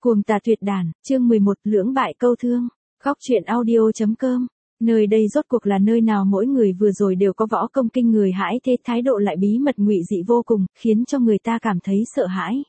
Cuồng tà tuyệt đàn, chương 11, lưỡng bại câu thương. Góc truyện audio.com. Nơi đây rốt cuộc là nơi nào? Mỗi người vừa rồi đều có võ công kinh người hãi thế, thái độ lại bí mật ngụy dị vô cùng, khiến cho người ta cảm thấy sợ hãi.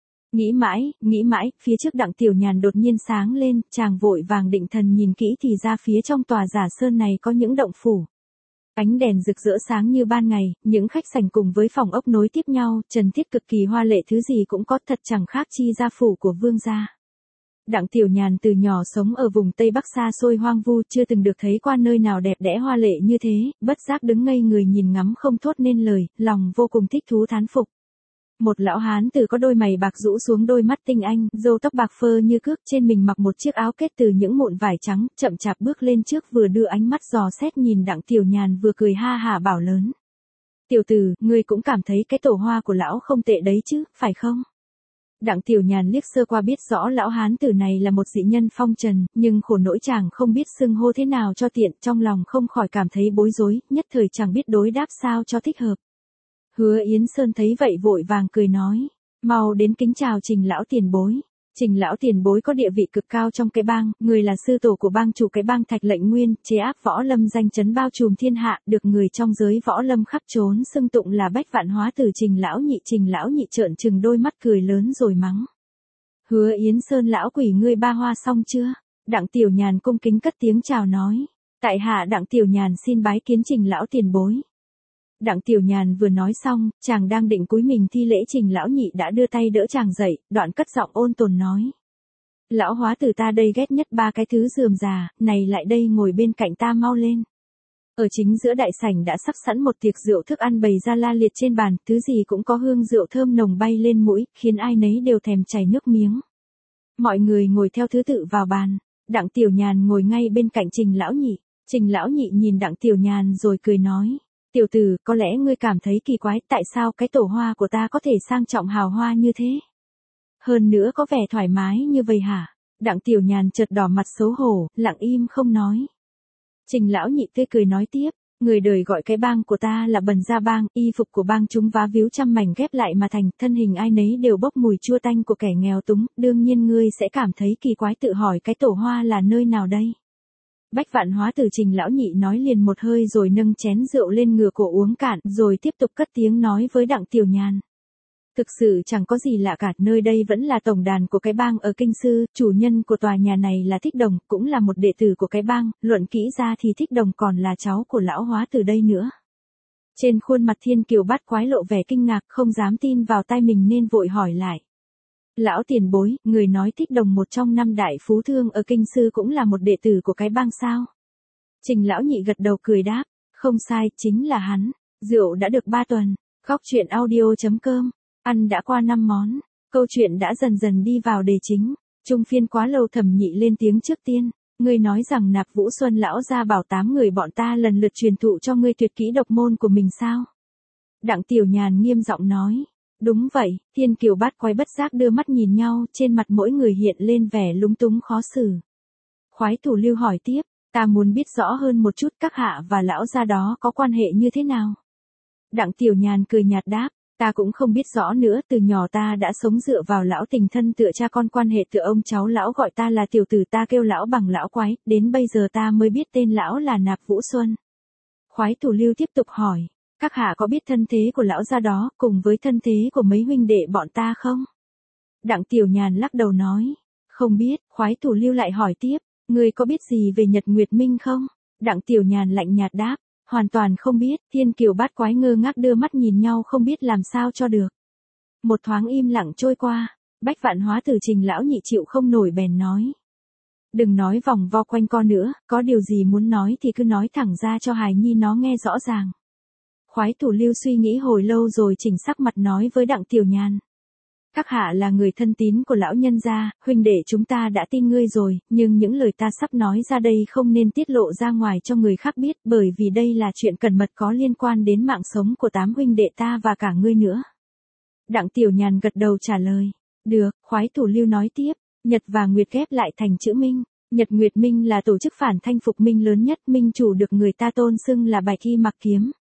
Nghĩ mãi, phía trước Đặng Tiểu Nhàn đột nhiên sáng lên, chàng vội vàng định thần nhìn kỹ thì ra phía trong tòa giả sơn này có những động phủ. Ánh đèn rực rỡ sáng như ban ngày, những khách sảnh cùng với phòng ốc nối tiếp nhau, trần thiết cực kỳ hoa lệ, thứ gì cũng có, thật chẳng khác chi gia phủ của vương gia. Đặng Tiểu Nhàn từ nhỏ sống ở vùng Tây Bắc xa xôi hoang vu, chưa từng được thấy qua nơi nào đẹp đẽ hoa lệ như thế, bất giác đứng ngây người nhìn ngắm không thốt nên lời, lòng vô cùng thích thú thán phục. Một lão hán tử có đôi mày bạc rũ xuống, đôi mắt tinh anh, râu tóc bạc phơ như cước, trên mình mặc một chiếc áo kết từ những mụn vải trắng, chậm chạp bước lên trước, vừa đưa ánh mắt dò xét nhìn Đặng Tiểu Nhàn vừa cười ha hả bảo lớn: "Tiểu tử, ngươi cũng cảm thấy cái tổ hoa của lão không tệ đấy chứ, phải không?" Đặng Tiểu Nhàn liếc sơ qua biết rõ lão hán tử này là một dị nhân phong trần, nhưng khổ nỗi chàng không biết xưng hô thế nào cho tiện, trong lòng không khỏi cảm thấy bối rối, nhất thời chẳng biết đối đáp sao cho thích hợp. Hứa Yến Sơn thấy vậy vội vàng cười nói: "Mau đến kính chào Trình lão tiền bối." Trình lão tiền bối có địa vị cực cao trong cái bang, người là sư tổ của bang chủ cái bang Thạch Lệnh Nguyên, chế áp võ lâm danh chấn bao trùm thiên hạ, được người trong giới võ lâm khắp trốn xưng tụng là bách vạn hóa tử Trình lão nhị trợn trừng đôi mắt cười lớn rồi mắng: "Hứa Yến Sơn lão quỷ, ngươi ba hoa xong chưa?" Đặng Tiểu Nhàn cung kính cất tiếng chào nói: "Tại hạ Đặng Tiểu Nhàn xin bái kiến Trình lão tiền bối." Đặng Tiểu Nhàn vừa nói xong, chàng đang định cúi mình thi lễ, Trình lão nhị đã đưa tay đỡ chàng dậy, đoạn cất giọng ôn tồn nói: "Lão hóa tử ta đây ghét nhất ba cái thứ rườm rà, này lại đây ngồi bên cạnh ta mau lên." Ở chính giữa đại sảnh đã sắp sẵn một tiệc rượu, thức ăn bày ra la liệt trên bàn, thứ gì cũng có, hương rượu thơm nồng bay lên mũi, khiến ai nấy đều thèm chảy nước miếng. Mọi người ngồi theo thứ tự vào bàn, Đặng Tiểu Nhàn ngồi ngay bên cạnh Trình lão nhị. Trình lão nhị nhìn Đặng Tiểu Nhàn rồi cười nói: "Tiểu tử, có lẽ ngươi cảm thấy kỳ quái, tại sao cái tổ hoa của ta có thể sang trọng hào hoa như thế? Hơn nữa có vẻ thoải mái như vậy hả?" Đặng Tiểu Nhàn chợt đỏ mặt xấu hổ, lặng im không nói. Trình lão nhị tươi cười nói tiếp: "Người đời gọi cái bang của ta là Bần Gia Bang, y phục của bang chúng vá víu trăm mảnh ghép lại mà thành, thân hình ai nấy đều bốc mùi chua tanh của kẻ nghèo túng, đương nhiên ngươi sẽ cảm thấy kỳ quái, tự hỏi cái tổ hoa là nơi nào đây?" Bách vạn hóa tử Trình lão nhị nói liền một hơi rồi nâng chén rượu lên ngửa cổ uống cạn, rồi tiếp tục cất tiếng nói với Đặng Tiểu Nhàn: "Thực sự chẳng có gì lạ cả, nơi đây vẫn là tổng đàn của cái bang ở Kinh Sư, chủ nhân của tòa nhà này là Thích Đồng, cũng là một đệ tử của cái bang, luận kỹ ra thì Thích Đồng còn là cháu của lão hóa tử đây nữa." Trên khuôn mặt Thiên Kiều Bát Quái lộ vẻ kinh ngạc, không dám tin vào tai mình nên vội hỏi lại: "Lão tiền bối, người nói Thích Đồng một trong năm đại phú thương ở Kinh Sư cũng là một đệ tử của cái bang sao?" Trình lão nhị gật đầu cười đáp: "Không sai, chính là hắn." Rượu đã được 3 tuần. Góc truyện audio.com. Ăn đã qua 5 món. Câu chuyện đã dần dần đi vào đề chính. Trung phiên quá lâu, Thẩm Nhị lên tiếng trước tiên: "Ngươi nói rằng Nạp Vũ Xuân lão gia bảo 8 người bọn ta lần lượt truyền thụ cho ngươi tuyệt kỹ độc môn của mình sao?" Đặng Tiểu Nhàn nghiêm giọng nói: "Đúng vậy." Thiên Kiều Bát Quái bất giác đưa mắt nhìn nhau, trên mặt mỗi người hiện lên vẻ lúng túng khó xử. Khoái Thủ Lưu hỏi tiếp: "Ta muốn biết rõ hơn một chút, các hạ và lão gia đó có quan hệ như thế nào?" Đặng Tiểu Nhàn cười nhạt đáp: "Ta cũng không biết rõ nữa, từ nhỏ ta đã sống dựa vào lão, tình thân tựa cha con, quan hệ tựa ông cháu, lão gọi ta là tiểu tử, ta kêu lão bằng lão quái, đến bây giờ ta mới biết tên lão là Nạp Vũ Xuân." Khoái Thủ Lưu tiếp tục hỏi: "Các hạ có biết thân thế của lão gia đó, cùng với thân thế của mấy huynh đệ bọn ta không?" Đặng Tiểu Nhàn lắc đầu nói: "Không biết." Khoái Thủ Lưu lại hỏi tiếp: "Ngươi có biết gì về Nhật Nguyệt Minh không?" Đặng Tiểu Nhàn lạnh nhạt đáp: "Hoàn toàn không biết." Thiên Kiều Bát Quái ngơ ngác đưa mắt nhìn nhau không biết làm sao cho được. Một thoáng im lặng trôi qua, Bách vạn hóa tử Trình lão nhị chịu không nổi bèn nói: "Đừng nói vòng vo quanh co nữa, có điều gì muốn nói thì cứ nói thẳng ra cho hài nhi nó nghe rõ ràng." Khoái Thủ Lưu suy nghĩ hồi lâu rồi chỉnh sắc mặt nói với Đặng Tiểu Nhàn: "Các hạ là người thân tín của lão nhân gia, huynh đệ chúng ta đã tin ngươi rồi, nhưng những lời ta sắp nói ra đây không nên tiết lộ ra ngoài cho người khác biết, bởi vì đây là chuyện cẩn mật có liên quan đến mạng sống của 8 huynh đệ ta và cả ngươi nữa." Đặng Tiểu Nhàn gật đầu trả lời: "Được." Khoái Thủ Lưu nói tiếp: "Nhật và Nguyệt ghép lại thành chữ Minh. Nhật Nguyệt Minh là tổ chức phản thanh phục Minh lớn nhất, Minh chủ được người ta tôn xưng là Bạch Y Mặc Kiếm.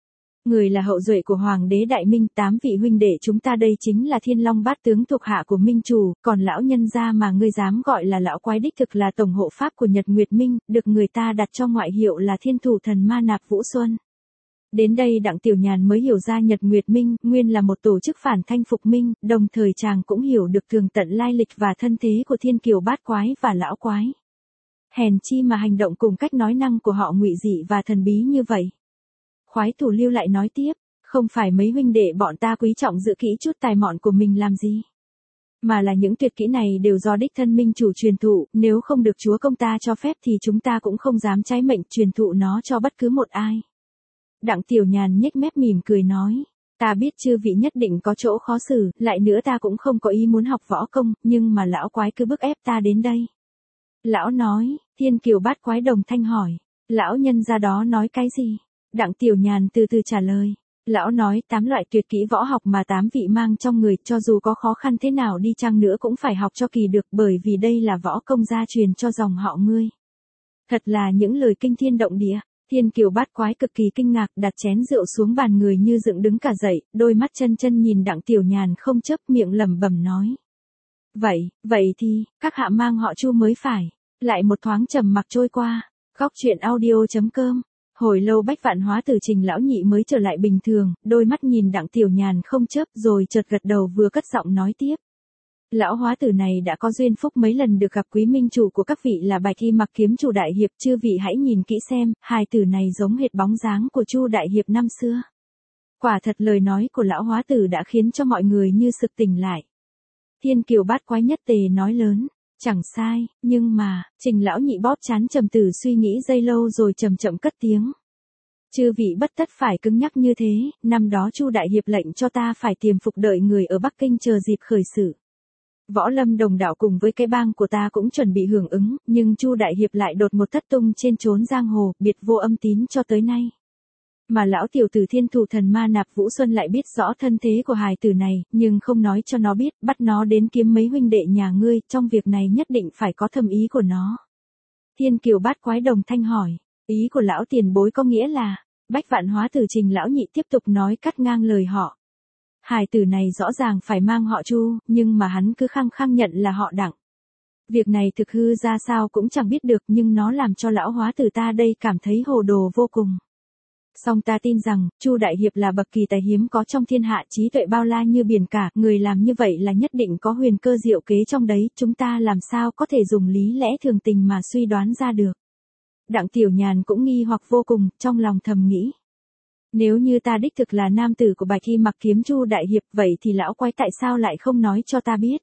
Người là hậu duệ của Hoàng đế Đại Minh, 8 vị huynh đệ chúng ta đây chính là Thiên Long bát tướng thuộc hạ của Minh Chủ, còn lão nhân gia mà ngươi dám gọi là lão quái đích thực là tổng hộ pháp của Nhật Nguyệt Minh, được người ta đặt cho ngoại hiệu là Thiên Thủ Thần Ma Nạp Vũ Xuân. Đến đây Đặng Tiểu Nhàn mới hiểu ra Nhật Nguyệt Minh nguyên là một tổ chức phản thanh phục minh, đồng thời chàng cũng hiểu được tường tận lai lịch và thân thế của Thiên Kiều bát quái và lão quái. Hèn chi mà hành động cùng cách nói năng của họ ngụy dị và thần bí như vậy. Khoái Thủ Lưu lại nói tiếp, không phải mấy huynh đệ bọn ta quý trọng giữ kỹ chút tài mọn của mình làm gì. Mà là những tuyệt kỹ này đều do đích thân Minh Chủ truyền thụ, nếu không được chúa công ta cho phép thì chúng ta cũng không dám trái mệnh truyền thụ nó cho bất cứ một ai. Đặng Tiểu Nhàn nhếch mép mỉm cười nói, ta biết chư vị nhất định có chỗ khó xử, lại nữa ta cũng không có ý muốn học võ công, nhưng mà lão quái cứ bức ép ta đến đây. Lão nói, Thiên Kiều bát quái đồng thanh hỏi, lão nhân ra đó nói cái gì? Đặng Tiểu Nhàn từ từ trả lời, lão nói 8 loại tuyệt kỹ võ học mà 8 vị mang trong người, cho dù có khó khăn thế nào đi chăng nữa cũng phải học cho kỳ được, bởi vì đây là võ công gia truyền cho dòng họ ngươi. Thật là những lời kinh thiên động địa. Thiên Kiều bát quái cực kỳ kinh ngạc, đặt chén rượu xuống bàn, người như dựng đứng cả dậy, đôi mắt chân chân nhìn Đặng Tiểu Nhàn không chớp, miệng lẩm bẩm nói. Vậy thì, các hạ mang họ Chu mới phải. Lại một thoáng trầm mặc trôi qua. Góc truyện audio.com. Hồi lâu Bách Vạn Hóa Tử Trình lão nhị mới trở lại bình thường, đôi mắt nhìn Đặng Tiểu Nhàn không chớp rồi chợt gật đầu vừa cất giọng nói tiếp. Lão hóa tử này đã có duyên phúc mấy lần được gặp quý minh chủ của các vị là Bạch Y Mặc Kiếm Chủ đại hiệp, chư vị hãy nhìn kỹ xem, hài tử này giống hệt bóng dáng của Chu đại hiệp năm xưa. Quả thật lời nói của lão hóa tử đã khiến cho mọi người như sực tỉnh lại. Thiên Kiều bát quái nhất tề nói lớn, chẳng sai, nhưng mà, Trình lão nhị bóp trán trầm tư suy nghĩ giây lâu rồi chậm chậm cất tiếng. Chư vị bất tất phải cứng nhắc như thế, năm đó Chu đại hiệp lệnh cho ta phải tiềm phục đợi người ở Bắc Kinh chờ dịp khởi sự. Võ Lâm Đồng đạo cùng với cái bang của ta cũng chuẩn bị hưởng ứng, nhưng Chu đại hiệp lại đột một thất tung trên trốn giang hồ, biệt vô âm tín cho tới nay. Mà lão tiểu tử Thiên Thủ Thần Ma Nạp Vũ Xuân lại biết rõ thân thế của hài tử này, nhưng không nói cho nó biết, bắt nó đến kiếm mấy huynh đệ nhà ngươi, trong việc này nhất định phải có thâm ý của nó. Thiên Kiều bát quái đồng thanh hỏi, ý của lão tiền bối có nghĩa là, Bách Vạn Hóa Tử Trình lão nhị tiếp tục nói cắt ngang lời họ. Hài tử này rõ ràng phải mang họ Chu, nhưng mà hắn cứ khăng khăng nhận là họ Đặng. Việc này thực hư ra sao cũng chẳng biết được, nhưng nó làm cho lão hóa tử ta đây cảm thấy hồ đồ vô cùng. Song ta tin rằng, Chu đại hiệp là bậc kỳ tài hiếm có trong thiên hạ, trí tuệ bao la như biển cả, người làm như vậy là nhất định có huyền cơ diệu kế trong đấy, chúng ta làm sao có thể dùng lý lẽ thường tình mà suy đoán ra được. Đặng Tiểu Nhàn cũng nghi hoặc vô cùng, trong lòng thầm nghĩ. Nếu như ta đích thực là nam tử của Bạch Y Mặc Kiếm Chu đại hiệp, vậy thì lão quái tại sao lại không nói cho ta biết?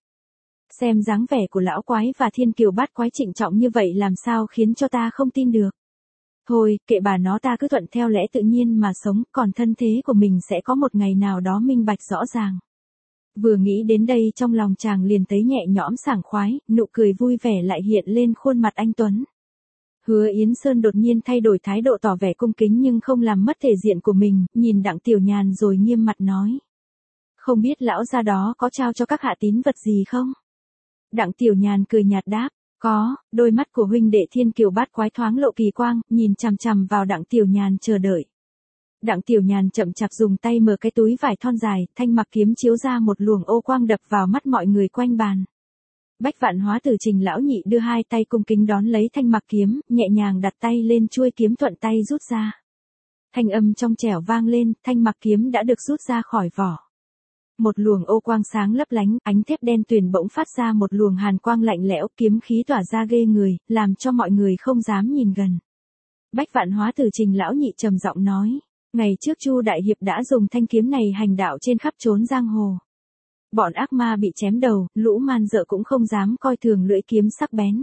Xem dáng vẻ của lão quái và Thiên Kiều bát quái trịnh trọng như vậy làm sao khiến cho ta không tin được. Thôi, kệ bà nó, ta cứ thuận theo lẽ tự nhiên mà sống, còn thân thế của mình sẽ có một ngày nào đó minh bạch rõ ràng. Vừa nghĩ đến đây trong lòng chàng liền thấy nhẹ nhõm sảng khoái, nụ cười vui vẻ lại hiện lên khuôn mặt anh tuấn. Hứa Yến Sơn đột nhiên thay đổi thái độ tỏ vẻ cung kính nhưng không làm mất thể diện của mình, nhìn Đặng Tiểu Nhàn rồi nghiêm mặt nói. Không biết lão gia đó có trao cho các hạ tín vật gì không? Đặng Tiểu Nhàn cười nhạt đáp, có, đôi mắt của huynh đệ Thiên Kiều bát quái thoáng lộ kỳ quang, nhìn chằm chằm vào Đặng Tiểu Nhàn chờ đợi. Đặng Tiểu Nhàn chậm chạp dùng tay mở cái túi vải thon dài, thanh mặc kiếm chiếu ra một luồng ô quang đập vào mắt mọi người quanh bàn. Bách Vạn Hóa Tử Trình lão nhị đưa hai tay cung kính đón lấy thanh mặc kiếm, nhẹ nhàng đặt tay lên chuôi kiếm thuận tay rút ra. Thanh âm trong trẻo vang lên, thanh mặc kiếm đã được rút ra khỏi vỏ. Một luồng ô quang sáng lấp lánh, ánh thép đen tuyền bỗng phát ra một luồng hàn quang lạnh lẽo, kiếm khí tỏa ra ghê người, làm cho mọi người không dám nhìn gần. Bách Vạn Hóa Tử Trình lão nhị trầm giọng nói, ngày trước Chu đại hiệp đã dùng thanh kiếm này hành đạo trên khắp trốn giang hồ. Bọn ác ma bị chém đầu, lũ man dợ cũng không dám coi thường lưỡi kiếm sắc bén.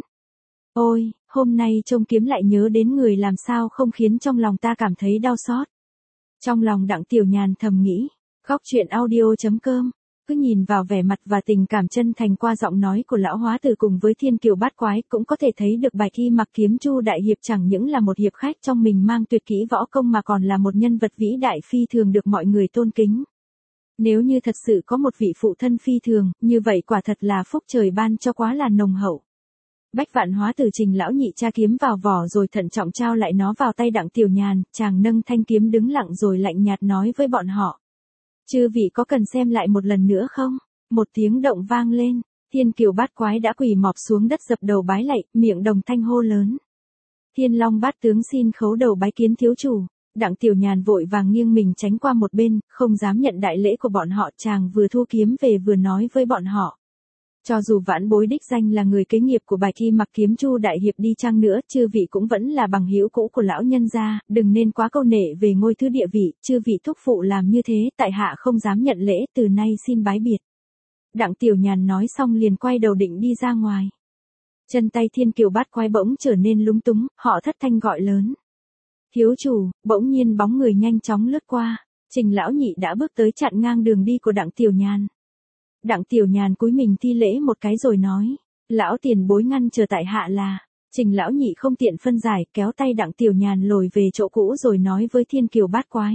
Ôi, hôm nay trông kiếm lại nhớ đến người, làm sao không khiến trong lòng ta cảm thấy đau xót. Trong lòng Đặng Tiểu Nhàn thầm nghĩ. Góc truyện audio.com. Cứ nhìn vào vẻ mặt và tình cảm chân thành qua giọng nói của lão hóa tử cùng với Thiên Kiều bát quái cũng có thể thấy được Bạch Y Mặc Kiếm Chu đại hiệp chẳng những là một hiệp khách trong mình mang tuyệt kỹ võ công mà còn là một nhân vật vĩ đại phi thường được mọi người tôn kính. Nếu như thật sự có một vị phụ thân phi thường, như vậy quả thật là phúc trời ban cho quá là nồng hậu. Bách Vạn Hóa từ Trình lão nhị tra kiếm vào vỏ rồi thận trọng trao lại nó vào tay Đặng Tiểu Nhàn, chàng nâng thanh kiếm đứng lặng rồi lạnh nhạt nói với bọn họ. Chư vị có cần xem lại một lần nữa không? Một tiếng động vang lên, Thiên Kiều Bát Quái đã quỳ mọp xuống đất dập đầu bái lạy, miệng đồng thanh hô lớn. Thiên Long Bát Tướng xin khấu đầu bái kiến thiếu chủ. Đặng Tiểu Nhàn vội vàng nghiêng mình tránh qua một bên, không dám nhận đại lễ của bọn họ, chàng vừa thu kiếm về vừa nói với bọn họ. Cho dù vãn bối đích danh là người kế nghiệp của bài thi mặc kiếm Chu đại hiệp đi chăng nữa, chư vị cũng vẫn là bằng hữu cũ của lão nhân gia, đừng nên quá câu nệ về ngôi thứ địa vị, chư vị thúc phụ làm như thế, tại hạ không dám nhận lễ, từ nay xin bái biệt. Đặng Tiểu Nhàn nói xong liền quay đầu định đi ra ngoài. Chân tay Thiên Kiều Bát Quái bỗng trở nên lúng túng, họ thất thanh gọi lớn. Thiếu chủ, bỗng nhiên bóng người nhanh chóng lướt qua, Trình lão nhị đã bước tới chặn ngang đường đi của Đặng Tiểu Nhàn. Đặng Tiểu Nhàn cúi mình thi lễ một cái rồi nói, lão tiền bối ngăn chờ tại hạ là, Trình lão nhị không tiện phân giải, kéo tay Đặng Tiểu Nhàn lồi về chỗ cũ rồi nói với Thiên Kiều Bát Quái.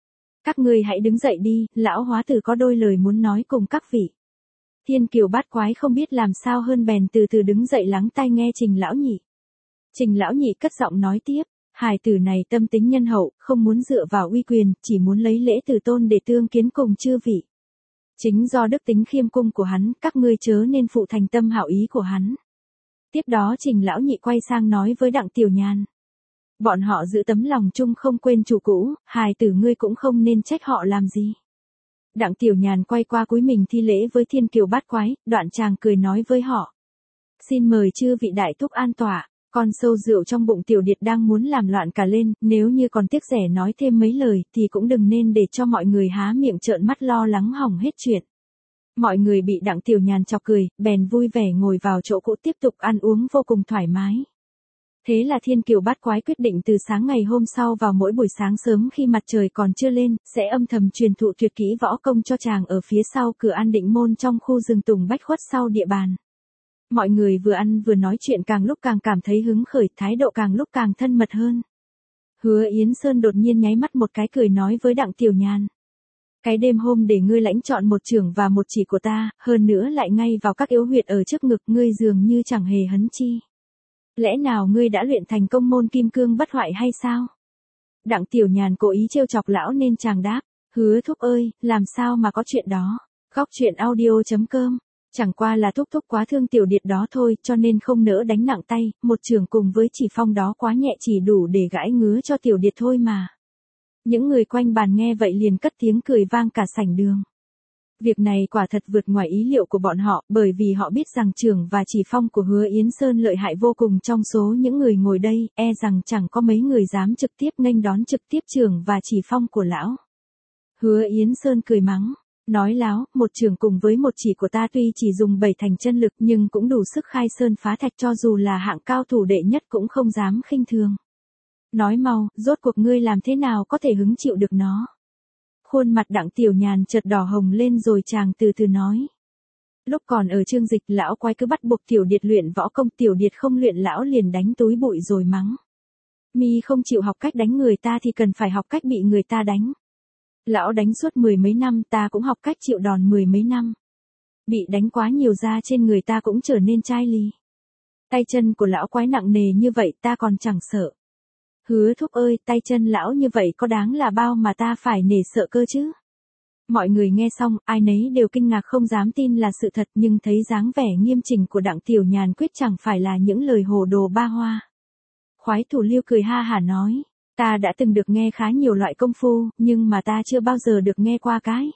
Các ngươi hãy đứng dậy đi, lão hóa tử có đôi lời muốn nói cùng các vị. Thiên Kiều Bát Quái không biết làm sao hơn bèn từ từ đứng dậy lắng tai nghe Trình lão nhị. Trình lão nhị cất giọng nói tiếp, hài tử này tâm tính nhân hậu, không muốn dựa vào uy quyền, chỉ muốn lấy lễ từ tôn để tương kiến cùng chư vị. Chính do đức tính khiêm cung của hắn, các ngươi chớ nên phụ thành tâm hảo ý của hắn. Tiếp đó Trình lão nhị quay sang nói với Đặng Tiểu Nhàn. Bọn họ giữ tấm lòng chung không quên chủ cũ, hài tử ngươi cũng không nên trách họ làm gì. Đặng Tiểu Nhàn quay qua cúi mình thi lễ với Thiên Kiều Bát Quái, đoạn chàng cười nói với họ. Xin mời chư vị đại thúc an tọa, con sâu rượu trong bụng Tiểu Điệt đang muốn làm loạn cả lên, nếu như còn tiếc rẻ nói thêm mấy lời thì cũng đừng nên để cho mọi người há miệng trợn mắt lo lắng hỏng hết chuyện. Mọi người bị Đặng Tiểu Nhàn chọc cười, bèn vui vẻ ngồi vào chỗ cũ tiếp tục ăn uống vô cùng thoải mái. Thế là Thiên Kiều Bát Quái quyết định từ sáng ngày hôm sau vào mỗi buổi sáng sớm khi mặt trời còn chưa lên, sẽ âm thầm truyền thụ tuyệt kỹ võ công cho chàng ở phía sau cửa An Định Môn trong khu rừng tùng bách khuất sau địa bàn. Mọi người vừa ăn vừa nói chuyện càng lúc càng cảm thấy hứng khởi, thái độ càng lúc càng thân mật hơn. Hứa Yến Sơn đột nhiên nháy mắt một cái cười nói với Đặng Tiểu Nhàn. Cái đêm hôm để ngươi lãnh chọn một chưởng và một chỉ của ta, hơn nữa lại ngay vào các yếu huyệt ở trước ngực ngươi dường như chẳng hề hấn chi. Lẽ nào ngươi đã luyện thành công môn kim cương bất hoại hay sao? Đặng Tiểu Nhàn cố ý trêu chọc lão nên chàng đáp, hứa thúc ơi, làm sao mà có chuyện đó. Góc truyện audio.com, chẳng qua là thúc thúc quá thương Tiểu Điệt đó thôi cho nên không nỡ đánh nặng tay, một chưởng cùng với chỉ phong đó quá nhẹ chỉ đủ để gãi ngứa cho Tiểu Điệt thôi mà. Những người quanh bàn nghe vậy liền cất tiếng cười vang cả sảnh đường. Việc này quả thật vượt ngoài ý liệu của bọn họ, bởi vì họ biết rằng chưởng và chỉ phong của Hứa Yến Sơn lợi hại vô cùng, trong số những người ngồi đây, e rằng chẳng có mấy người dám trực tiếp nghênh đón trực tiếp chưởng và chỉ phong của lão. Hứa Yến Sơn cười mắng, nói láo, một chưởng cùng với một chỉ của ta tuy chỉ dùng 7 thành chân lực nhưng cũng đủ sức khai sơn phá thạch, cho dù là hạng cao thủ đệ nhất cũng không dám khinh thường. Nói mau, rốt cuộc ngươi làm thế nào có thể hứng chịu được nó? Khuôn mặt Đặng Tiểu Nhàn chợt đỏ hồng lên rồi chàng từ từ nói. Lúc còn ở Chương Dịch, lão quái cứ bắt buộc Tiểu Điệt luyện võ công, Tiểu Điệt không luyện lão liền đánh túi bụi rồi mắng. Mi không chịu học cách đánh người ta thì cần phải học cách bị người ta đánh. Lão đánh suốt 10 mấy năm, ta cũng học cách chịu đòn 10 mấy năm. Bị đánh quá nhiều da trên người ta cũng trở nên chai lì. Tay chân của lão quái nặng nề như vậy ta còn chẳng sợ. Hứa thúc ơi, tay chân lão như vậy có đáng là bao mà ta phải nể sợ cơ chứ? Mọi người nghe xong, ai nấy đều kinh ngạc không dám tin là sự thật, nhưng thấy dáng vẻ nghiêm chỉnh của Đặng Tiểu Nhàn quyết chẳng phải là những lời hồ đồ ba hoa. Khoái Thủ Liêu cười ha hả nói, ta đã từng được nghe khá nhiều loại công phu, nhưng mà ta chưa bao giờ được nghe qua cái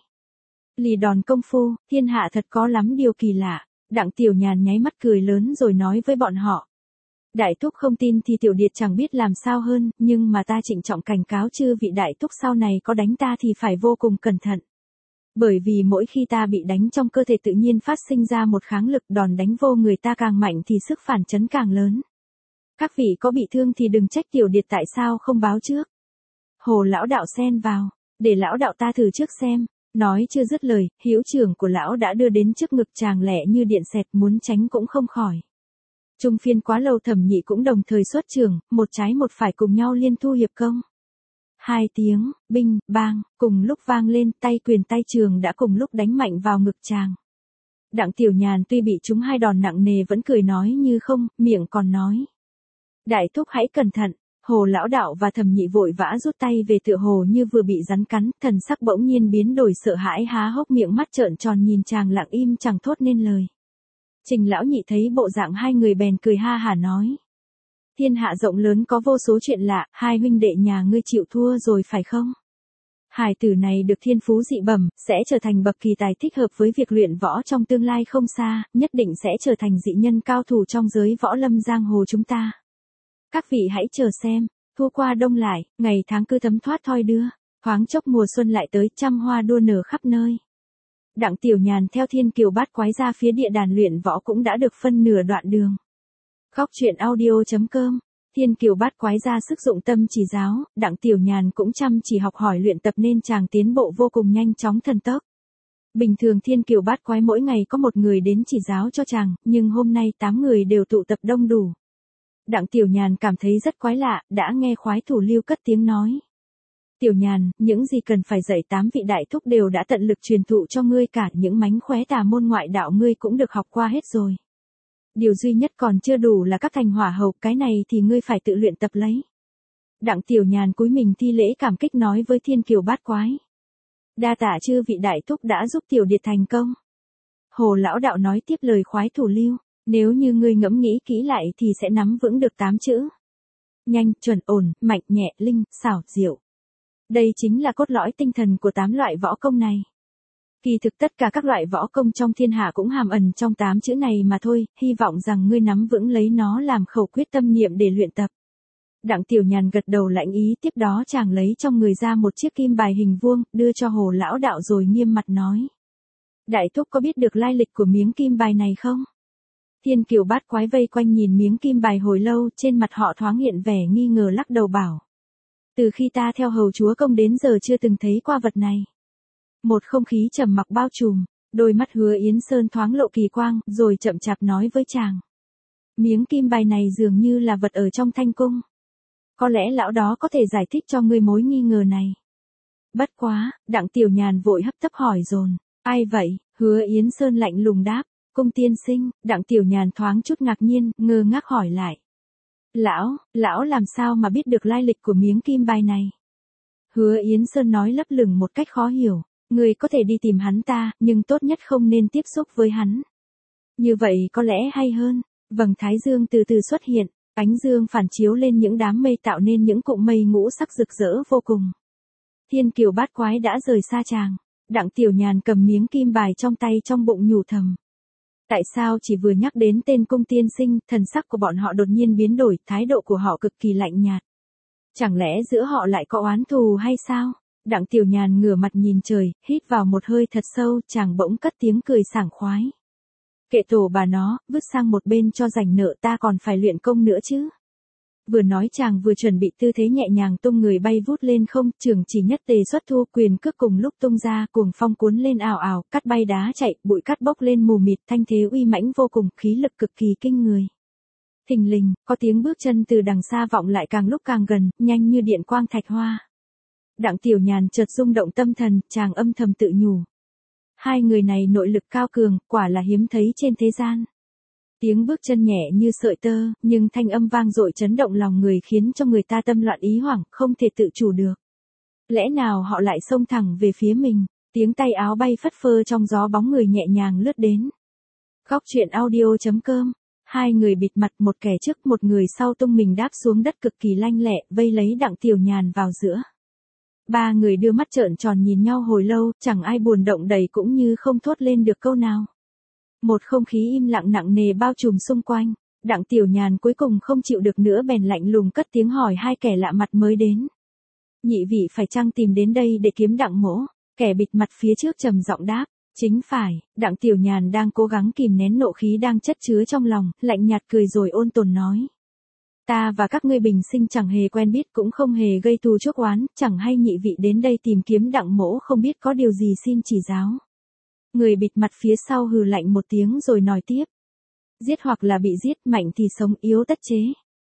lì đòn công phu, thiên hạ thật có lắm điều kỳ lạ. Đặng Tiểu Nhàn nháy mắt cười lớn rồi nói với bọn họ. Đại thúc không tin thì Tiểu Điệt chẳng biết làm sao hơn, nhưng mà ta trịnh trọng cảnh cáo chư vị đại thúc sau này có đánh ta thì phải vô cùng cẩn thận. Bởi vì mỗi khi ta bị đánh trong cơ thể tự nhiên phát sinh ra một kháng lực, đòn đánh vô người ta càng mạnh thì sức phản chấn càng lớn. Các vị có bị thương thì đừng trách Tiểu Điệt tại sao không báo trước. Hồ lão đạo xen vào, để lão đạo ta thử trước xem. Nói chưa dứt lời, hữu trưởng của lão đã đưa đến trước ngực chàng lẹ như điện xẹt, muốn tránh cũng không khỏi. Trung phiên quá lâu Thẩm Nhị cũng đồng thời xuất trưởng, một trái một phải cùng nhau liên thu hiệp công. 2 tiếng, binh, bang, cùng lúc vang lên, tay quyền tay trường đã cùng lúc đánh mạnh vào ngực chàng. Đặng Tiểu Nhàn tuy bị trúng 2 đòn nặng nề vẫn cười nói như không, miệng còn nói. Đại thúc hãy cẩn thận. Hồ lão đạo và Thẩm Nhị vội vã rút tay về tựa hồ như vừa bị rắn cắn, thần sắc bỗng nhiên biến đổi sợ hãi há hốc miệng mắt trợn tròn nhìn chàng lặng im chẳng thốt nên lời. Trình lão nhị thấy bộ dạng hai người bèn cười ha hả nói. Thiên hạ rộng lớn có vô số chuyện lạ, hai huynh đệ nhà ngươi chịu thua rồi phải không? Hài tử này được thiên phú dị bẩm, sẽ trở thành bậc kỳ tài thích hợp với việc luyện võ trong tương lai không xa, nhất định sẽ trở thành dị nhân cao thủ trong giới võ lâm giang hồ chúng ta. Các vị hãy chờ xem, thua qua đông lại, ngày tháng cứ thấm thoát thoi đưa, thoáng chốc mùa xuân lại tới, trăm hoa đua nở khắp nơi. Đặng Tiểu Nhàn theo Thiên Kiều Bát Quái ra phía địa đàn luyện võ cũng đã được phân nửa đoạn đường. Khóc chuyện audio.com, Thiên Kiều Bát Quái ra sức dụng tâm chỉ giáo, Đặng Tiểu Nhàn cũng chăm chỉ học hỏi luyện tập nên chàng tiến bộ vô cùng nhanh chóng thần tốc. Bình thường Thiên Kiều Bát Quái mỗi ngày có một người đến chỉ giáo cho chàng, nhưng hôm nay 8 người đều tụ tập đông đủ. Đặng Tiểu Nhàn cảm thấy rất quái lạ, đã nghe khoái thủ Lưu cất tiếng nói. Tiểu Nhàn, những gì cần phải dạy 8 vị đại thúc đều đã tận lực truyền thụ cho ngươi, cả những mánh khóe tà môn ngoại đạo ngươi cũng được học qua hết rồi. Điều duy nhất còn chưa đủ là các thành hỏa hầu, cái này thì ngươi phải tự luyện tập lấy. Đặng Tiểu Nhàn cúi mình thi lễ cảm kích nói với Thiên Kiều Bát Quái. Đa tạ chư vị đại thúc đã giúp tiểu điệt thành công. Hồ lão đạo nói tiếp lời khoái thủ Lưu. Nếu như ngươi ngẫm nghĩ kỹ lại thì sẽ nắm vững được 8 chữ. Nhanh, chuẩn, ổn, mạnh, nhẹ, linh, xảo, diệu. Đây chính là cốt lõi tinh thần của 8 loại võ công này. Kỳ thực tất cả các loại võ công trong thiên hạ cũng hàm ẩn trong 8 chữ này mà thôi, hy vọng rằng ngươi nắm vững lấy nó làm khẩu quyết tâm niệm để luyện tập. Đặng Tiểu Nhàn gật đầu lãnh ý, tiếp đó chàng lấy trong người ra một chiếc kim bài hình vuông, đưa cho Hồ lão đạo rồi nghiêm mặt nói. Đại thúc có biết được lai lịch của miếng kim bài này không? Thiên Kiều Bát Quái vây quanh nhìn miếng kim bài hồi lâu, trên mặt họ thoáng hiện vẻ nghi ngờ lắc đầu bảo. Từ khi ta theo hầu chúa công đến giờ chưa từng thấy qua vật này. Một không khí trầm mặc bao trùm, đôi mắt Hứa Yến Sơn thoáng lộ kỳ quang, rồi chậm chạp nói với chàng. Miếng kim bài này dường như là vật ở trong thanh cung. Có lẽ lão đó có thể giải thích cho ngươi mối nghi ngờ này. Bất quá, Đặng Tiểu Nhàn vội hấp tấp hỏi dồn. Ai vậy? Hứa Yến Sơn lạnh lùng đáp. Cung tiên sinh. Đặng Tiểu Nhàn thoáng chút ngạc nhiên, ngơ ngác hỏi lại. Lão làm sao mà biết được lai lịch của miếng kim bài này? Hứa Yến Sơn nói lấp lửng một cách khó hiểu. Người có thể đi tìm hắn ta, nhưng tốt nhất không nên tiếp xúc với hắn. Như vậy có lẽ hay hơn. Vầng thái dương từ từ xuất hiện, ánh dương phản chiếu lên những đám mây tạo nên những cụm mây ngũ sắc rực rỡ vô cùng. Thiên Kiều Bát Quái đã rời xa chàng. Đặng Tiểu Nhàn cầm miếng kim bài trong tay trong bụng nhủ thầm. Tại sao chỉ vừa nhắc đến tên cung tiên sinh, thần sắc của bọn họ đột nhiên biến đổi, thái độ của họ cực kỳ lạnh nhạt. Chẳng lẽ giữa họ lại có oán thù hay sao? Đặng Tiểu Nhàn ngửa mặt nhìn trời, hít vào một hơi thật sâu, chàng bỗng cất tiếng cười sảng khoái. Kệ tổ bà nó, vứt sang một bên cho rảnh nợ, ta còn phải luyện công nữa chứ. Vừa nói chàng vừa chuẩn bị tư thế nhẹ nhàng tung người bay vút lên không, trường chỉ nhất tề xuất thu, quyền cước cùng lúc tung ra, cuồng phong cuốn lên ào ào, cát bay đá chạy, bụi cát bốc lên mù mịt, thanh thế uy mãnh vô cùng, khí lực cực kỳ kinh người. Thình lình, có tiếng bước chân từ đằng xa vọng lại càng lúc càng gần, nhanh như điện quang thạch hoa. Đặng Tiểu Nhàn chợt rung động tâm thần, chàng âm thầm tự nhủ. Hai người này nội lực cao cường, quả là hiếm thấy trên thế gian. Tiếng bước chân nhẹ như sợi tơ, nhưng thanh âm vang dội chấn động lòng người khiến cho người ta tâm loạn ý hoảng, không thể tự chủ được. Lẽ nào họ lại xông thẳng về phía mình, tiếng tay áo bay phất phơ trong gió, bóng người nhẹ nhàng lướt đến. Khóc chuyện audio.com, hai người bịt mặt, một kẻ trước một người sau tung mình đáp xuống đất cực kỳ lanh lẹ, vây lấy Đặng Tiểu Nhàn vào giữa. Ba người đưa mắt trợn tròn nhìn nhau hồi lâu, chẳng ai buồn động đậy cũng như không thốt lên được câu nào. Một không khí im lặng nặng nề bao trùm xung quanh, Đặng Tiểu Nhàn cuối cùng không chịu được nữa bèn lạnh lùng cất tiếng hỏi hai kẻ lạ mặt mới đến. Nhị vị phải chăng tìm đến đây để kiếm Đặng mỗ? Kẻ bịt mặt phía trước trầm giọng đáp. Chính phải. Đặng Tiểu Nhàn đang cố gắng kìm nén nộ khí đang chất chứa trong lòng, lạnh nhạt cười rồi ôn tồn nói. Ta và các ngươi bình sinh chẳng hề quen biết, cũng không hề gây thù chuốc oán, chẳng hay nhị vị đến đây tìm kiếm Đặng mỗ không biết có điều gì xin chỉ giáo. Người bịt mặt phía sau hừ lạnh một tiếng rồi nói tiếp. Giết hoặc là bị giết, mạnh thì sống, yếu tất chế.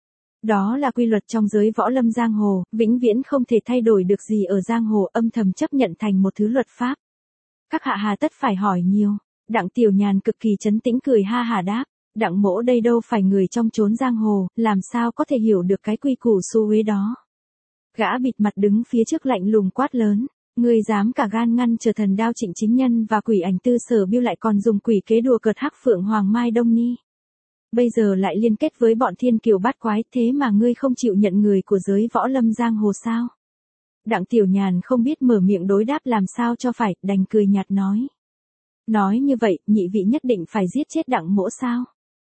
Đó là quy luật trong giới võ lâm giang hồ, vĩnh viễn không thể thay đổi được gì ở giang hồ, âm thầm chấp nhận thành một thứ luật pháp. Các hạ hà tất phải hỏi nhiều. Đặng Tiểu Nhàn cực kỳ trấn tĩnh cười ha hả đáp, Đặng mỗ đây đâu phải người trong chốn giang hồ, làm sao có thể hiểu được cái quy củ xu uế đó. Gã bịt mặt đứng phía trước lạnh lùng quát lớn, ngươi dám cả gan ngăn trở thần đao Trịnh Chính Nhân và quỷ ảnh Tư Sở Biêu, lại còn dùng quỷ kế đùa cợt Hắc Phượng Hoàng Mai Đông Ni. Bây giờ lại liên kết với bọn thiên kiều bát quái, thế mà ngươi không chịu nhận người của giới võ lâm giang hồ sao? Đặng Tiểu Nhàn không biết mở miệng đối đáp làm sao cho phải, đành cười nhạt nói. Nói như vậy, nhị vị nhất định phải giết chết Đặng mỗ sao?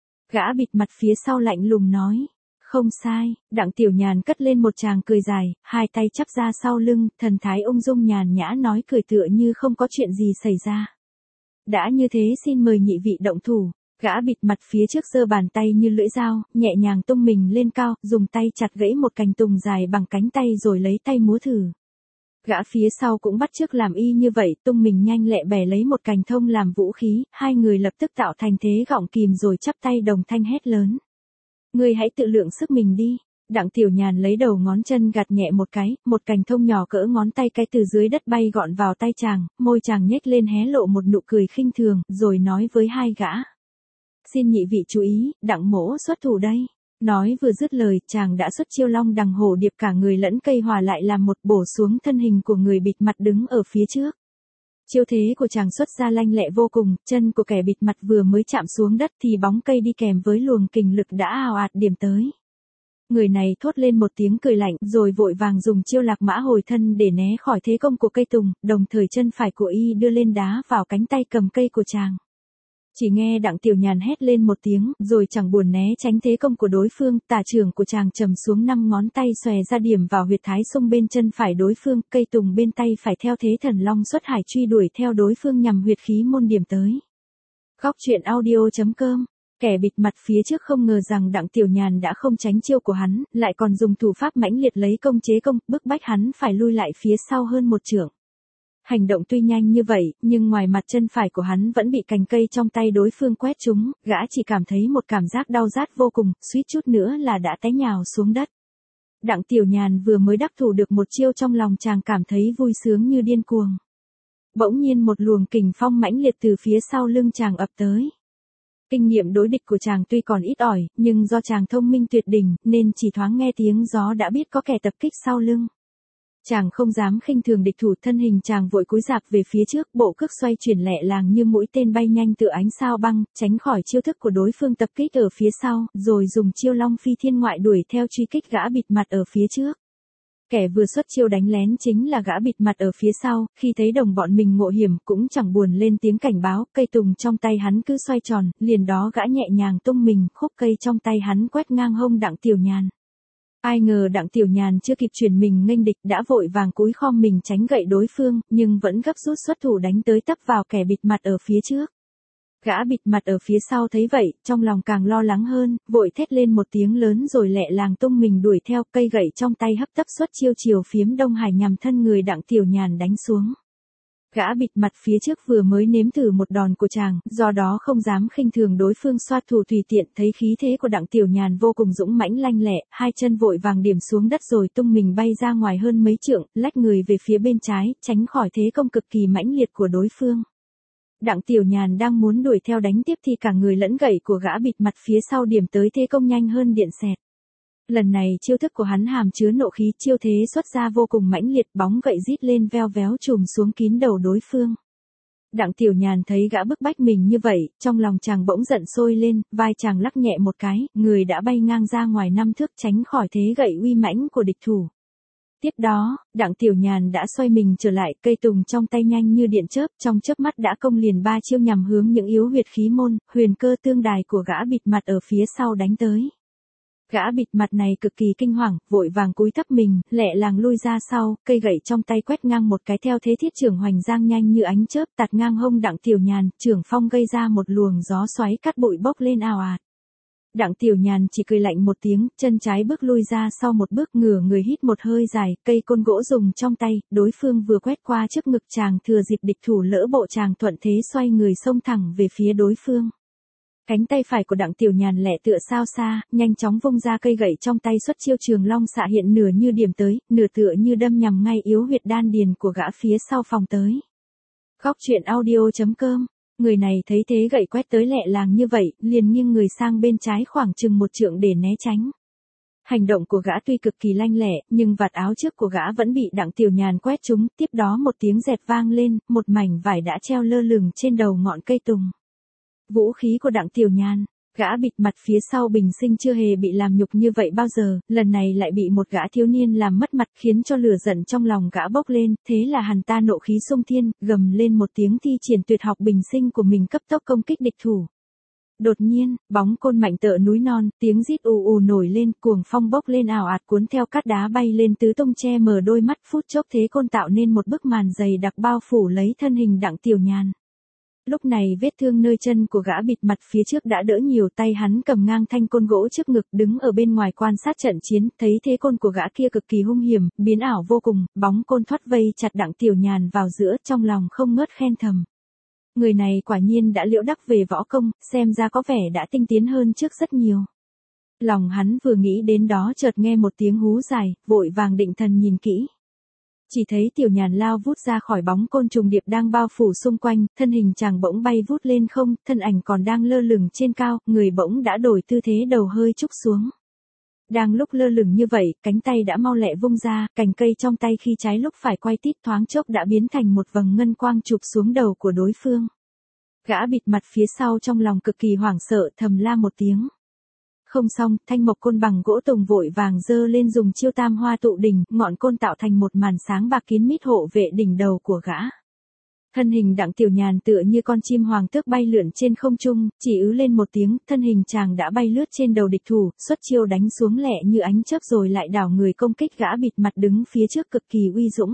Gã bịt mặt phía sau lạnh lùng nói. Không sai, Đặng Tiểu Nhàn cất lên một tràng cười dài, hai tay chắp ra sau lưng, thần thái ung dung nhàn nhã nói cười tựa như không có chuyện gì xảy ra. Đã như thế xin mời nhị vị động thủ. Gã bịt mặt phía trước giơ bàn tay như lưỡi dao, nhẹ nhàng tung mình lên cao, dùng tay chặt gãy một cành tùng dài bằng cánh tay rồi lấy tay múa thử. Gã phía sau cũng bắt chước làm y như vậy, tung mình nhanh lẹ bẻ lấy một cành thông làm vũ khí, hai người lập tức tạo thành thế gọng kìm rồi chắp tay đồng thanh hét lớn. Ngươi hãy tự lượng sức mình đi. Đặng Tiểu Nhàn lấy đầu ngón chân gạt nhẹ một cái, một cành thông nhỏ cỡ ngón tay cái từ dưới đất bay gọn vào tay chàng, môi chàng nhếch lên hé lộ một nụ cười khinh thường, rồi nói với hai gã. Xin nhị vị chú ý, Đặng mỗ xuất thủ đây. Nói vừa dứt lời, chàng đã xuất chiêu long đằng hổ điệp, cả người lẫn cây hòa lại làm một, bổ xuống thân hình của người bịt mặt đứng ở phía trước. Chiêu thế của chàng xuất ra lanh lẹ vô cùng, chân của kẻ bịt mặt vừa mới chạm xuống đất thì bóng cây đi kèm với luồng kình lực đã ào ạt điểm tới. Người này thốt lên một tiếng cười lạnh rồi vội vàng dùng chiêu lạc mã hồi thân để né khỏi thế công của cây tùng, đồng thời chân phải của y đưa lên đá vào cánh tay cầm cây của chàng. Chỉ nghe Đặng Tiểu Nhàn hét lên một tiếng, rồi chẳng buồn né tránh thế công của đối phương, tả trưởng của chàng trầm xuống 5 ngón tay xòe ra điểm vào huyệt thái xung bên chân phải đối phương, cây tùng bên tay phải theo thế thần long xuất hải truy đuổi theo đối phương nhằm huyệt khí môn điểm tới. Góc truyện audio.com. Kẻ bịt mặt phía trước không ngờ rằng Đặng Tiểu Nhàn đã không tránh chiêu của hắn, lại còn dùng thủ pháp mãnh liệt lấy công chế công, bức bách hắn phải lui lại phía sau hơn một trượng. Hành động tuy nhanh như vậy, nhưng ngoài mặt chân phải của hắn vẫn bị cành cây trong tay đối phương quét trúng, gã chỉ cảm thấy một cảm giác đau rát vô cùng, suýt chút nữa là đã té nhào xuống đất. Đặng Tiểu Nhàn vừa mới đắc thủ được một chiêu, trong lòng chàng cảm thấy vui sướng như điên cuồng. Bỗng nhiên một luồng kình phong mãnh liệt từ phía sau lưng chàng ập tới. Kinh nghiệm đối địch của chàng tuy còn ít ỏi, nhưng do chàng thông minh tuyệt đỉnh, nên chỉ thoáng nghe tiếng gió đã biết có kẻ tập kích sau lưng. Chàng không dám khinh thường địch thủ, thân hình chàng vội cúi rạp về phía trước, bộ cước xoay chuyển lẹ làng như mũi tên bay nhanh tựa ánh sao băng, tránh khỏi chiêu thức của đối phương tập kích ở phía sau, rồi dùng chiêu long phi thiên ngoại đuổi theo truy kích gã bịt mặt ở phía trước. Kẻ vừa xuất chiêu đánh lén chính là gã bịt mặt ở phía sau, khi thấy đồng bọn mình ngộ hiểm cũng chẳng buồn lên tiếng cảnh báo, cây tùng trong tay hắn cứ xoay tròn, liền đó gã nhẹ nhàng tung mình, khúc cây trong tay hắn quét ngang hông Đặng Tiểu Nhàn. Ai ngờ Đặng Tiểu Nhàn chưa kịp chuyển mình nghênh địch đã vội vàng cúi khom mình tránh gậy đối phương, nhưng vẫn gấp rút xuất thủ đánh tới tấp vào kẻ bịt mặt ở phía trước. Gã bịt mặt ở phía sau thấy vậy, trong lòng càng lo lắng hơn, vội thét lên một tiếng lớn rồi lẹ làng tung mình đuổi theo, cây gậy trong tay hấp tấp xuất chiêu chiều phiếm Đông Hải nhằm thân người Đặng Tiểu Nhàn đánh xuống. Gã bịt mặt phía trước vừa mới nếm thử một đòn của chàng, do đó không dám khinh thường đối phương xoa thủ tùy tiện, thấy khí thế của Đặng Tiểu Nhàn vô cùng dũng mãnh lanh lẹ, hai chân vội vàng điểm xuống đất rồi tung mình bay ra ngoài hơn mấy trượng, lách người về phía bên trái, tránh khỏi thế công cực kỳ mãnh liệt của đối phương. Đặng Tiểu Nhàn đang muốn đuổi theo đánh tiếp thì cả người lẫn gậy của gã bịt mặt phía sau điểm tới thế công nhanh hơn điện xẹt. Lần này chiêu thức của hắn hàm chứa nộ khí, chiêu thế xuất ra vô cùng mãnh liệt, bóng gậy rít lên veo véo chùm xuống kín đầu đối phương. Đặng Tiểu Nhàn thấy gã bức bách mình như vậy, trong lòng chàng bỗng giận sôi lên, vai chàng lắc nhẹ một cái, người đã bay ngang ra ngoài 5 thước tránh khỏi thế gậy uy mãnh của địch thủ. Tiếp đó, Đặng Tiểu Nhàn đã xoay mình trở lại, cây tùng trong tay nhanh như điện chớp, trong chớp mắt đã công liền 3 chiêu nhằm hướng những yếu huyệt khí môn, huyền cơ tương đài của gã bịt mặt ở phía sau đánh tới. Gã bịt mặt này cực kỳ kinh hoàng, vội vàng cúi thấp mình, lẹ làng lui ra sau, cây gậy trong tay quét ngang một cái theo thế thiết trưởng hoành giang nhanh như ánh chớp tạt ngang hông Đặng Tiểu Nhàn, trưởng phong gây ra một luồng gió xoáy cát bụi bốc lên ào ạt. Đặng Tiểu Nhàn chỉ cười lạnh một tiếng, chân trái bước lui ra sau một bước, ngửa người hít một hơi dài, cây côn gỗ dùng trong tay, đối phương vừa quét qua trước ngực chàng, thừa dịp địch thủ lỡ bộ chàng thuận thế xoay người xông thẳng về phía đối phương. Cánh tay phải của Đặng Tiểu Nhàn lẹ tựa sao xa, nhanh chóng vung ra cây gậy trong tay xuất chiêu trường long xạ hiện, nửa như điểm tới, nửa tựa như đâm nhằm ngay yếu huyệt đan điền của gã phía sau phòng tới. Góc truyện audio.com Người này thấy thế gậy quét tới lẹ làng như vậy, liền nghiêng người sang bên trái khoảng chừng một trượng để né tránh. Hành động của gã tuy cực kỳ lanh lẹ, nhưng vạt áo trước của gã vẫn bị Đặng Tiểu Nhàn quét trúng, tiếp đó một tiếng dẹt vang lên, một mảnh vải đã treo lơ lửng trên đầu ngọn cây tùng. Vũ khí của Đặng Tiểu Nhàn, gã bịt mặt phía sau bình sinh chưa hề bị làm nhục như vậy bao giờ, lần này lại bị một gã thiếu niên làm mất mặt khiến cho lửa giận trong lòng gã bốc lên, thế là hắn ta nộ khí xung thiên, gầm lên một tiếng thi triển tuyệt học bình sinh của mình cấp tốc công kích địch thủ. Đột nhiên, bóng côn mạnh tựa núi non, tiếng rít ù ù nổi lên, cuồng phong bốc lên ào ạt cuốn theo cát đá bay lên tứ tung che mờ đôi mắt, phút chốc thế côn tạo nên một bức màn dày đặc bao phủ lấy thân hình Đặng Tiểu Nhàn. Lúc này vết thương nơi chân của gã bịt mặt phía trước đã đỡ nhiều, tay hắn cầm ngang thanh côn gỗ trước ngực đứng ở bên ngoài quan sát trận chiến, thấy thế côn của gã kia cực kỳ hung hiểm, biến ảo vô cùng, bóng côn thoát vây chặt Đặng Tiểu Nhàn vào giữa, trong lòng không ngớt khen thầm. Người này quả nhiên đã liễu đắc về võ công, xem ra có vẻ đã tinh tiến hơn trước rất nhiều. Lòng hắn vừa nghĩ đến đó chợt nghe một tiếng hú dài, vội vàng định thần nhìn kỹ. Chỉ thấy Tiểu Nhàn lao vút ra khỏi bóng côn trùng điệp đang bao phủ xung quanh, thân hình chàng bỗng bay vút lên không, thân ảnh còn đang lơ lửng trên cao, người bỗng đã đổi tư thế đầu hơi trúc xuống. Đang lúc lơ lửng như vậy, cánh tay đã mau lẹ vung ra, cành cây trong tay khi trái lúc phải quay tít thoáng chốc đã biến thành một vầng ngân quang chụp xuống đầu của đối phương. Gã bịt mặt phía sau trong lòng cực kỳ hoảng sợ, thầm la một tiếng. Không xong, thanh mộc côn bằng gỗ tùng vội vàng giơ lên dùng chiêu tam hoa tụ đỉnh, ngọn côn tạo thành một màn sáng bạc kín mít hộ vệ đỉnh đầu của gã. Thân hình Đặng Tiểu Nhàn tựa như con chim hoàng tước bay lượn trên không trung, chỉ ứ lên một tiếng, thân hình chàng đã bay lướt trên đầu địch thủ, xuất chiêu đánh xuống lẹ như ánh chớp rồi lại đảo người công kích gã bịt mặt đứng phía trước cực kỳ uy dũng.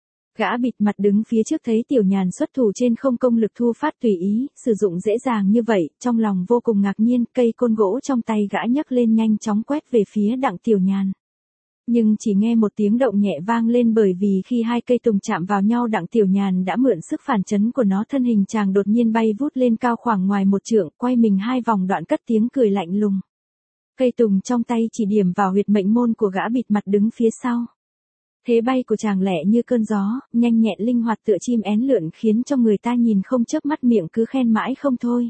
Gã bịt mặt đứng phía trước thấy Tiểu Nhàn xuất thủ trên không công lực thu phát tùy ý, sử dụng dễ dàng như vậy, trong lòng vô cùng ngạc nhiên, cây côn gỗ trong tay gã nhấc lên nhanh chóng quét về phía Đặng Tiểu Nhàn. Nhưng chỉ nghe một tiếng động nhẹ vang lên, bởi vì khi hai cây tùng chạm vào nhau Đặng Tiểu Nhàn đã mượn sức phản chấn của nó, thân hình chàng đột nhiên bay vút lên cao khoảng ngoài một trượng, quay mình hai vòng đoạn cất tiếng cười lạnh lùng. Cây tùng trong tay chỉ điểm vào huyệt mệnh môn của gã bịt mặt đứng phía sau. Thế bay của chàng lẹ như cơn gió, nhanh nhẹn linh hoạt tựa chim én lượn khiến cho người ta nhìn không chớp mắt, miệng cứ khen mãi không thôi.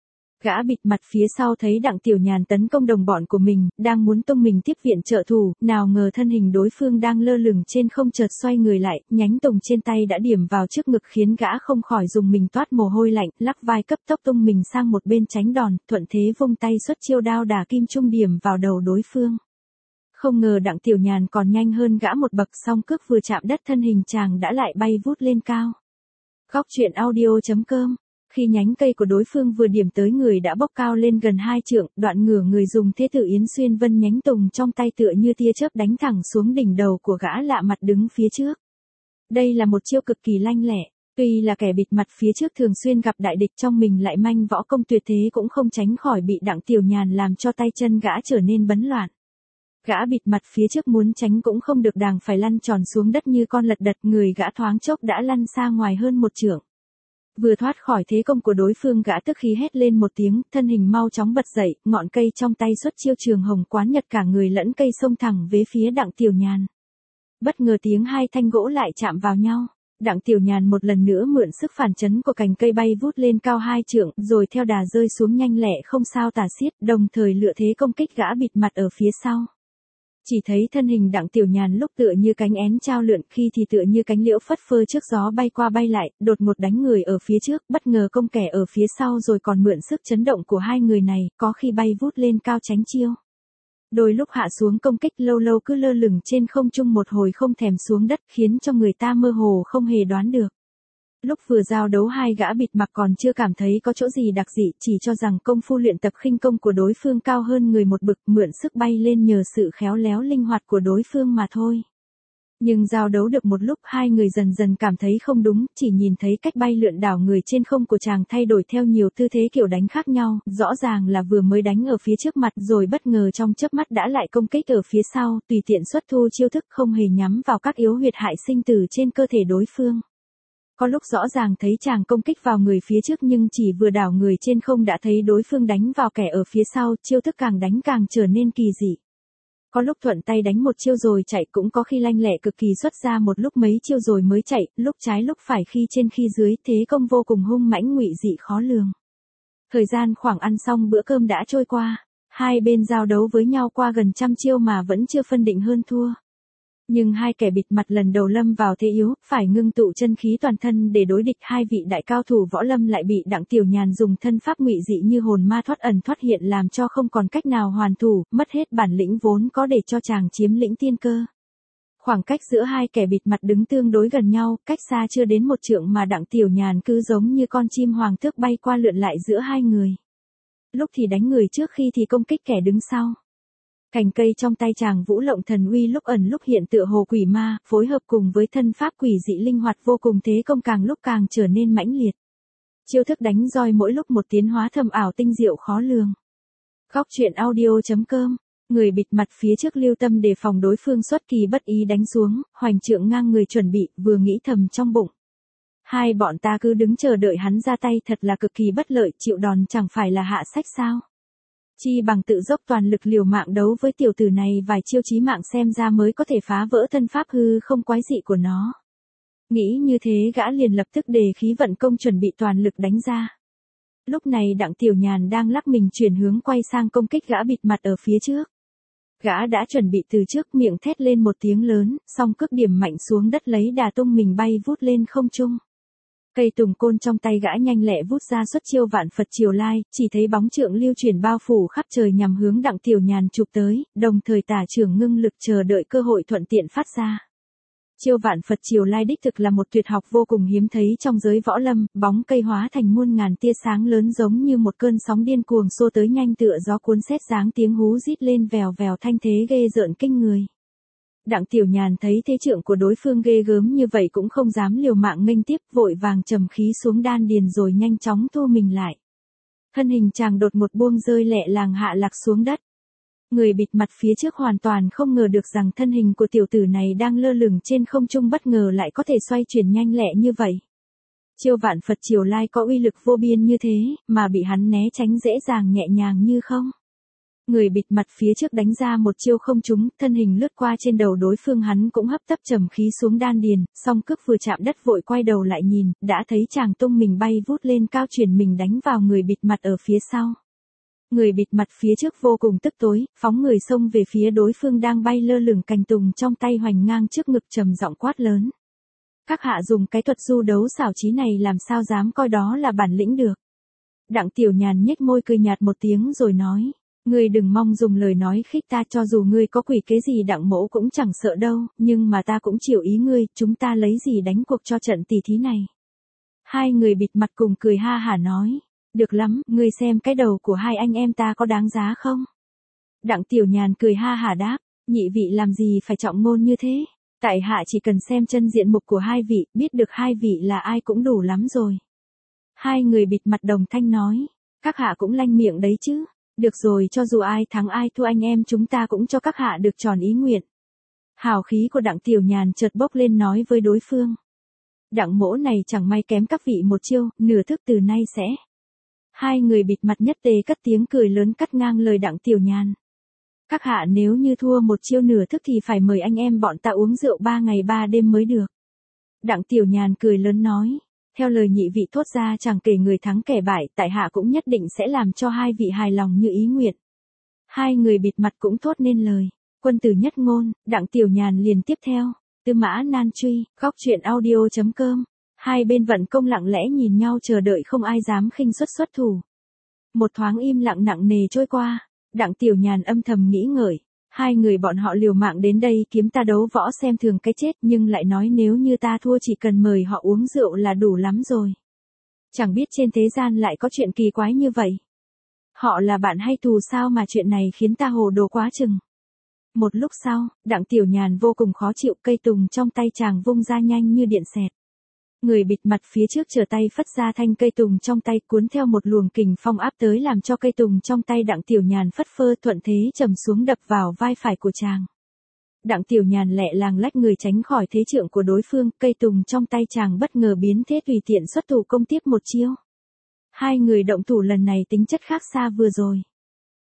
Gã bịt mặt phía sau thấy Đặng Tiểu Nhàn tấn công đồng bọn của mình, đang muốn tung mình tiếp viện trợ thủ, nào ngờ thân hình đối phương đang lơ lửng trên không chợt xoay người lại, nhánh tùng trên tay đã điểm vào trước ngực khiến gã không khỏi dùng mình toát mồ hôi lạnh, lắc vai cấp tốc tung mình sang một bên tránh đòn, thuận thế vung tay xuất chiêu đao đả kim trung điểm vào đầu đối phương. Không ngờ Đặng Tiểu Nhàn còn nhanh hơn gã một bậc, song cước vừa chạm đất thân hình chàng đã lại bay vút lên cao. Góc truyện audio.com. Khi nhánh cây của đối phương vừa điểm tới người đã bốc cao lên gần 2 trượng, đoạn ngửa người dùng thế tử yến xuyên vân nhánh tùng trong tay tựa như tia chớp đánh thẳng xuống đỉnh đầu của gã lạ mặt đứng phía trước. Đây là một chiêu cực kỳ lanh lẹ. Tuy là kẻ bịt mặt phía trước thường xuyên gặp đại địch trong mình lại manh võ công tuyệt thế cũng không tránh khỏi bị Đặng Tiểu Nhàn làm cho tay chân gã trở nên bấn loạn. Gã bịt mặt phía trước muốn tránh cũng không được, đàng phải lăn tròn xuống đất như con lật đật, người gã thoáng chốc đã lăn xa ngoài hơn một trượng. Vừa thoát khỏi thế công của đối phương gã tức khí hét lên một tiếng, thân hình mau chóng bật dậy, ngọn cây trong tay xuất chiêu trường hồng quán nhật, cả người lẫn cây xông thẳng về phía Đặng Tiểu Nhàn. Bất ngờ tiếng hai thanh gỗ lại chạm vào nhau. Đặng Tiểu Nhàn một lần nữa mượn sức phản chấn của cành cây bay vút lên cao 2 trượng, rồi theo đà rơi xuống nhanh lẹ không sao tả xiết, đồng thời lựa thế công kích gã bịt mặt ở phía sau. Chỉ thấy thân hình Đặng Tiểu Nhàn lúc tựa như cánh én trao lượn, khi thì tựa như cánh liễu phất phơ trước gió bay qua bay lại, đột ngột đánh người ở phía trước, bất ngờ công kẻ ở phía sau, rồi còn mượn sức chấn động của hai người này, có khi bay vút lên cao tránh chiêu. Đôi lúc hạ xuống công kích, lâu lâu cứ lơ lửng trên không trung một hồi không thèm xuống đất, khiến cho người ta mơ hồ không hề đoán được. Lúc vừa giao đấu hai gã bịt mặt còn chưa cảm thấy có chỗ gì đặc dị, chỉ cho rằng công phu luyện tập khinh công của đối phương cao hơn người một bậc, mượn sức bay lên nhờ sự khéo léo linh hoạt của đối phương mà thôi. Nhưng giao đấu được một lúc hai người dần dần cảm thấy không đúng, chỉ nhìn thấy cách bay lượn đảo người trên không của chàng thay đổi theo nhiều tư thế kiểu đánh khác nhau, rõ ràng là vừa mới đánh ở phía trước mặt rồi bất ngờ trong chớp mắt đã lại công kích ở phía sau, tùy tiện xuất thu chiêu thức không hề nhắm vào các yếu huyệt hại sinh tử trên cơ thể đối phương. Có lúc rõ ràng thấy chàng công kích vào người phía trước nhưng chỉ vừa đảo người trên không đã thấy đối phương đánh vào kẻ ở phía sau, chiêu thức càng đánh càng trở nên kỳ dị. Có lúc thuận tay đánh một chiêu rồi chạy, cũng có khi lanh lẹ cực kỳ xuất ra một lúc mấy chiêu rồi mới chạy, lúc trái lúc phải, khi trên khi dưới, thế công vô cùng hung mãnh ngụy dị khó lường. Thời gian khoảng ăn xong bữa cơm đã trôi qua, hai bên giao đấu với nhau qua gần trăm chiêu mà vẫn chưa phân định hơn thua. Nhưng hai kẻ bịt mặt lần đầu lâm vào thế yếu, phải ngưng tụ chân khí toàn thân để đối địch. Hai vị đại cao thủ võ lâm lại bị Đặng Tiểu Nhàn dùng thân pháp ngụy dị như hồn ma thoát ẩn thoát hiện làm cho không còn cách nào hoàn thủ, mất hết bản lĩnh vốn có để cho chàng chiếm lĩnh tiên cơ. Khoảng cách giữa hai kẻ bịt mặt đứng tương đối gần nhau, cách xa chưa đến một trượng mà Đặng Tiểu Nhàn cứ giống như con chim hoàng tước bay qua lượn lại giữa hai người. Lúc thì đánh người trước, khi thì công kích kẻ đứng sau. Cành cây trong tay chàng vũ lộng thần uy lúc ẩn lúc hiện tựa hồ quỷ ma, phối hợp cùng với thân pháp quỷ dị linh hoạt vô cùng, thế công càng lúc càng trở nên mãnh liệt. Chiêu thức đánh roi mỗi lúc một tiến hóa thâm ảo tinh diệu khó lường. Góc truyện audio.com. Người bịt mặt phía trước lưu tâm đề phòng đối phương xuất kỳ bất ý đánh xuống, hoành trượng ngang người chuẩn bị, vừa nghĩ thầm trong bụng. Hai bọn ta cứ đứng chờ đợi hắn ra tay thật là cực kỳ bất lợi, chịu đòn chẳng phải là hạ sách sao. Chi bằng tự dốc toàn lực liều mạng đấu với tiểu tử này vài chiêu chí mạng xem ra mới có thể phá vỡ thân pháp hư không quái dị của nó. Nghĩ như thế gã liền lập tức đề khí vận công chuẩn bị toàn lực đánh ra. Lúc này Đặng Tiểu Nhàn đang lắc mình chuyển hướng quay sang công kích gã bịt mặt ở phía trước. Gã đã chuẩn bị từ trước, miệng thét lên một tiếng lớn, song cước điểm mạnh xuống đất lấy đà tung mình bay vút lên không trung. Cây tùng côn trong tay gã nhanh lẹ vút ra xuất chiêu vạn Phật Triều Lai, chỉ thấy bóng trượng lưu chuyển bao phủ khắp trời nhằm hướng Đặng Tiểu Nhàn chụp tới, đồng thời tả trưởng ngưng lực chờ đợi cơ hội thuận tiện phát ra. Chiêu vạn Phật Triều Lai đích thực là một tuyệt học vô cùng hiếm thấy trong giới võ lâm, bóng cây hóa thành muôn ngàn tia sáng lớn giống như một cơn sóng điên cuồng xô tới nhanh tựa gió cuốn sét dáng tiếng hú rít lên vèo vèo thanh thế ghê rợn kinh người. Đặng Tiểu Nhàn thấy thế trượng của đối phương ghê gớm như vậy cũng không dám liều mạng nghênh tiếp, vội vàng trầm khí xuống đan điền rồi nhanh chóng thu mình lại. Thân hình chàng đột một buông rơi lẹ làng hạ lạc xuống đất. Người bịt mặt phía trước hoàn toàn không ngờ được rằng thân hình của tiểu tử này đang lơ lửng trên không trung bất ngờ lại có thể xoay chuyển nhanh lẹ như vậy. Chiêu vạn Phật Triều Lai có uy lực vô biên như thế, mà bị hắn né tránh dễ dàng nhẹ nhàng như không. Người bịt mặt phía trước đánh ra một chiêu không trúng, thân hình lướt qua trên đầu đối phương, hắn cũng hấp tấp trầm khí xuống đan điền, song cước vừa chạm đất vội quay đầu lại nhìn, đã thấy chàng tung mình bay vút lên cao chuyển mình đánh vào người bịt mặt ở phía sau. Người bịt mặt phía trước vô cùng tức tối, phóng người xông về phía đối phương đang bay lơ lửng cành tùng trong tay hoành ngang trước ngực, trầm giọng quát lớn. Các hạ dùng cái thuật du đấu xảo trí này làm sao dám coi đó là bản lĩnh được. Đặng Tiểu Nhàn nhếch môi cười nhạt một tiếng rồi nói. Ngươi đừng mong dùng lời nói khích ta, cho dù ngươi có quỷ kế gì Đặng mỗ cũng chẳng sợ đâu, nhưng mà ta cũng chịu ý ngươi, chúng ta lấy gì đánh cuộc cho trận tỷ thí này. Hai người bịt mặt cùng cười ha hả nói. Được lắm, ngươi xem cái đầu của hai anh em ta có đáng giá không? Đặng Tiểu Nhàn cười ha hả đáp, nhị vị làm gì phải trọng ngôn như thế? Tại hạ chỉ cần xem chân diện mục của hai vị, biết được hai vị là ai cũng đủ lắm rồi. Hai người bịt mặt đồng thanh nói, các hạ cũng lanh miệng đấy chứ. Được rồi, cho dù ai thắng ai thua anh em chúng ta cũng cho các hạ được tròn ý nguyện. Hào khí của Đặng Tiểu Nhàn chợt bốc lên nói với đối phương. Đặng mỗ này chẳng may kém các vị một chiêu, nửa thức từ nay sẽ. Hai người bịt mặt nhất tề cất tiếng cười lớn cắt ngang lời Đặng Tiểu Nhàn. Các hạ nếu như thua một chiêu nửa thức thì phải mời anh em bọn ta uống rượu 3 ngày 3 đêm mới được. Đặng Tiểu Nhàn cười lớn nói. Theo lời nhị vị thốt ra chẳng kể người thắng kẻ bại, tại hạ cũng nhất định sẽ làm cho hai vị hài lòng như ý nguyện. Hai người bịt mặt cũng thốt nên lời. Quân tử nhất ngôn, Đặng Tiểu Nhàn liền tiếp theo. Tư mã nan truy, góc truyện audio.com. Hai bên vận công lặng lẽ nhìn nhau chờ đợi không ai dám khinh xuất thủ. Một thoáng im lặng nặng nề trôi qua, Đặng Tiểu Nhàn âm thầm nghĩ ngợi. Hai người bọn họ liều mạng đến đây kiếm ta đấu võ xem thường cái chết, nhưng lại nói nếu như ta thua chỉ cần mời họ uống rượu là đủ lắm rồi. Chẳng biết trên thế gian lại có chuyện kỳ quái như vậy. Họ là bạn hay thù sao mà chuyện này khiến ta hồ đồ quá chừng. Một lúc sau, Đặng Tiểu Nhàn vô cùng khó chịu, cây tùng trong tay chàng vung ra nhanh như điện xẹt. Người bịt mặt phía trước trở tay phất ra thanh cây tùng trong tay cuốn theo một luồng kình phong áp tới làm cho cây tùng trong tay Đặng Tiểu Nhàn phất phơ thuận thế trầm xuống đập vào vai phải của chàng. Đặng Tiểu Nhàn lẹ làng lách người tránh khỏi thế trượng của đối phương, cây tùng trong tay chàng bất ngờ biến thế tùy tiện xuất thủ công tiếp một chiêu. Hai người động thủ lần này tính chất khác xa vừa rồi.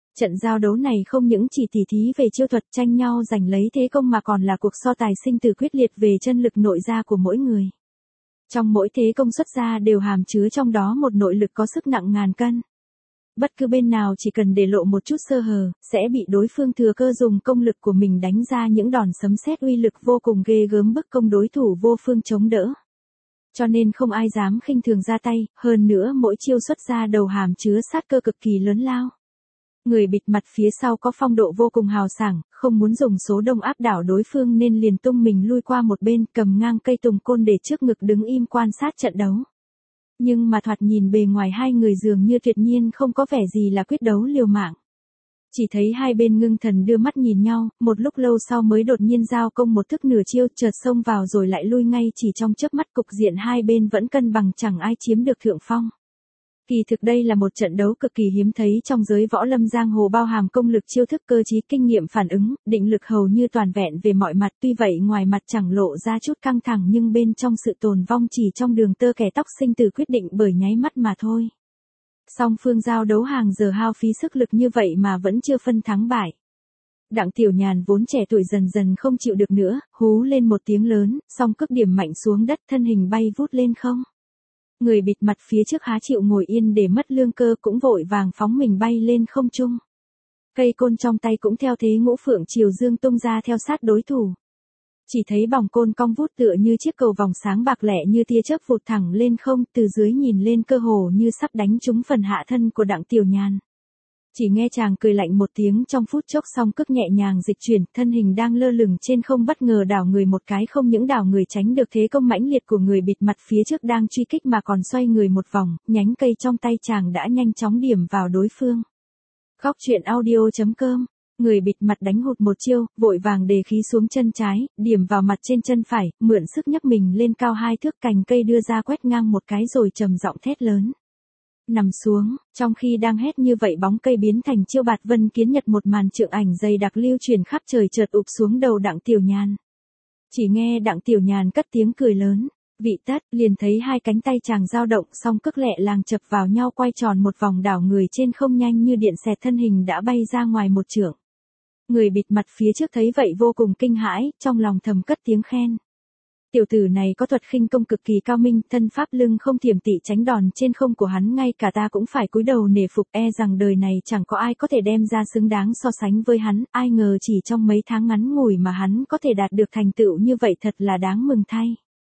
Trận giao đấu này không những chỉ tỉ thí về chiêu thuật tranh nhau giành lấy thế công mà còn là cuộc so tài sinh tử quyết liệt về chân lực nội gia của mỗi người. Trong mỗi thế công xuất ra đều hàm chứa trong đó một nội lực có sức nặng ngàn cân. Bất cứ bên nào chỉ cần để lộ một chút sơ hở, sẽ bị đối phương thừa cơ dùng công lực của mình đánh ra những đòn sấm sét uy lực vô cùng ghê gớm bức công đối thủ vô phương chống đỡ. Cho nên không ai dám khinh thường ra tay, hơn nữa mỗi chiêu xuất ra đầu hàm chứa sát cơ cực kỳ lớn lao. Người bịt mặt phía sau có phong độ vô cùng hào sảng, không muốn dùng số đông áp đảo đối phương nên liền tung mình lui qua một bên, cầm ngang cây tùng côn để trước ngực đứng im quan sát trận đấu. Nhưng mà thoạt nhìn bề ngoài hai người dường như tuyệt nhiên không có vẻ gì là quyết đấu liều mạng. Chỉ thấy hai bên ngưng thần đưa mắt nhìn nhau, một lúc lâu sau mới đột nhiên giao công một thức nửa chiêu, chợt xông vào rồi lại lui ngay, chỉ trong chớp mắt cục diện hai bên vẫn cân bằng, chẳng ai chiếm được thượng phong. Kỳ thực đây là một trận đấu cực kỳ hiếm thấy trong giới võ lâm giang hồ, bao hàm công lực, chiêu thức, cơ trí, kinh nghiệm phản ứng, định lực hầu như toàn vẹn về mọi mặt. Tuy vậy ngoài mặt chẳng lộ ra chút căng thẳng nhưng bên trong sự tồn vong chỉ trong đường tơ kẻ tóc, sinh tử quyết định bởi nháy mắt mà thôi. Song phương giao đấu hàng giờ hao phí sức lực như vậy mà vẫn chưa phân thắng bại. Đặng Tiểu Nhàn vốn trẻ tuổi dần dần không chịu được nữa, hú lên một tiếng lớn, song cước điểm mạnh xuống đất, thân hình bay vút lên không. Người bịt mặt phía trước há chịu ngồi yên để mất lương cơ, cũng vội vàng phóng mình bay lên không trung. Cây côn trong tay cũng theo thế ngũ phượng chiều dương tung ra theo sát đối thủ. Chỉ thấy bỏng côn cong vút tựa như chiếc cầu vòng sáng bạc lẻ như tia chớp vụt thẳng lên không, từ dưới nhìn lên cơ hồ như sắp đánh trúng phần hạ thân của Đặng Tiểu Nhàn. Chỉ nghe chàng cười lạnh một tiếng, trong phút chốc song cước nhẹ nhàng dịch chuyển, thân hình đang lơ lửng trên không bất ngờ đảo người một cái, không những đảo người tránh được thế công mãnh liệt của người bịt mặt phía trước đang truy kích mà còn xoay người một vòng, nhánh cây trong tay chàng đã nhanh chóng điểm vào đối phương. Góc truyện audio.com. Người bịt mặt đánh hụt một chiêu, vội vàng đề khí xuống chân trái, điểm vào mặt trên chân phải, mượn sức nhấc mình lên cao 2 thước, cành cây đưa ra quét ngang một cái rồi trầm giọng thét lớn. Nằm xuống, trong khi đang hét như vậy bóng cây biến thành chiêu bạt vân kiến nhật, một màn trượng ảnh dày đặc lưu truyền khắp trời chợt ụp xuống đầu Đặng Tiểu Nhàn. Chỉ nghe Đặng Tiểu Nhàn cất tiếng cười lớn, vị tất, liền thấy hai cánh tay chàng dao động, song cước lẹ làng chập vào nhau quay tròn một vòng, đảo người trên không nhanh như điện xẹt, thân hình đã bay ra ngoài một trượng. Người bịt mặt phía trước thấy vậy vô cùng kinh hãi, trong lòng thầm cất tiếng khen. Tiểu tử này có thuật khinh công cực kỳ cao minh, thân pháp lưng không thiểm tị tránh đòn trên không của hắn ngay cả ta cũng phải cúi đầu nể phục, e rằng đời này chẳng có ai có thể đem ra xứng đáng so sánh với hắn, ai ngờ chỉ trong mấy tháng ngắn ngủi mà hắn có thể đạt được thành tựu như vậy, thật là đáng mừng thay.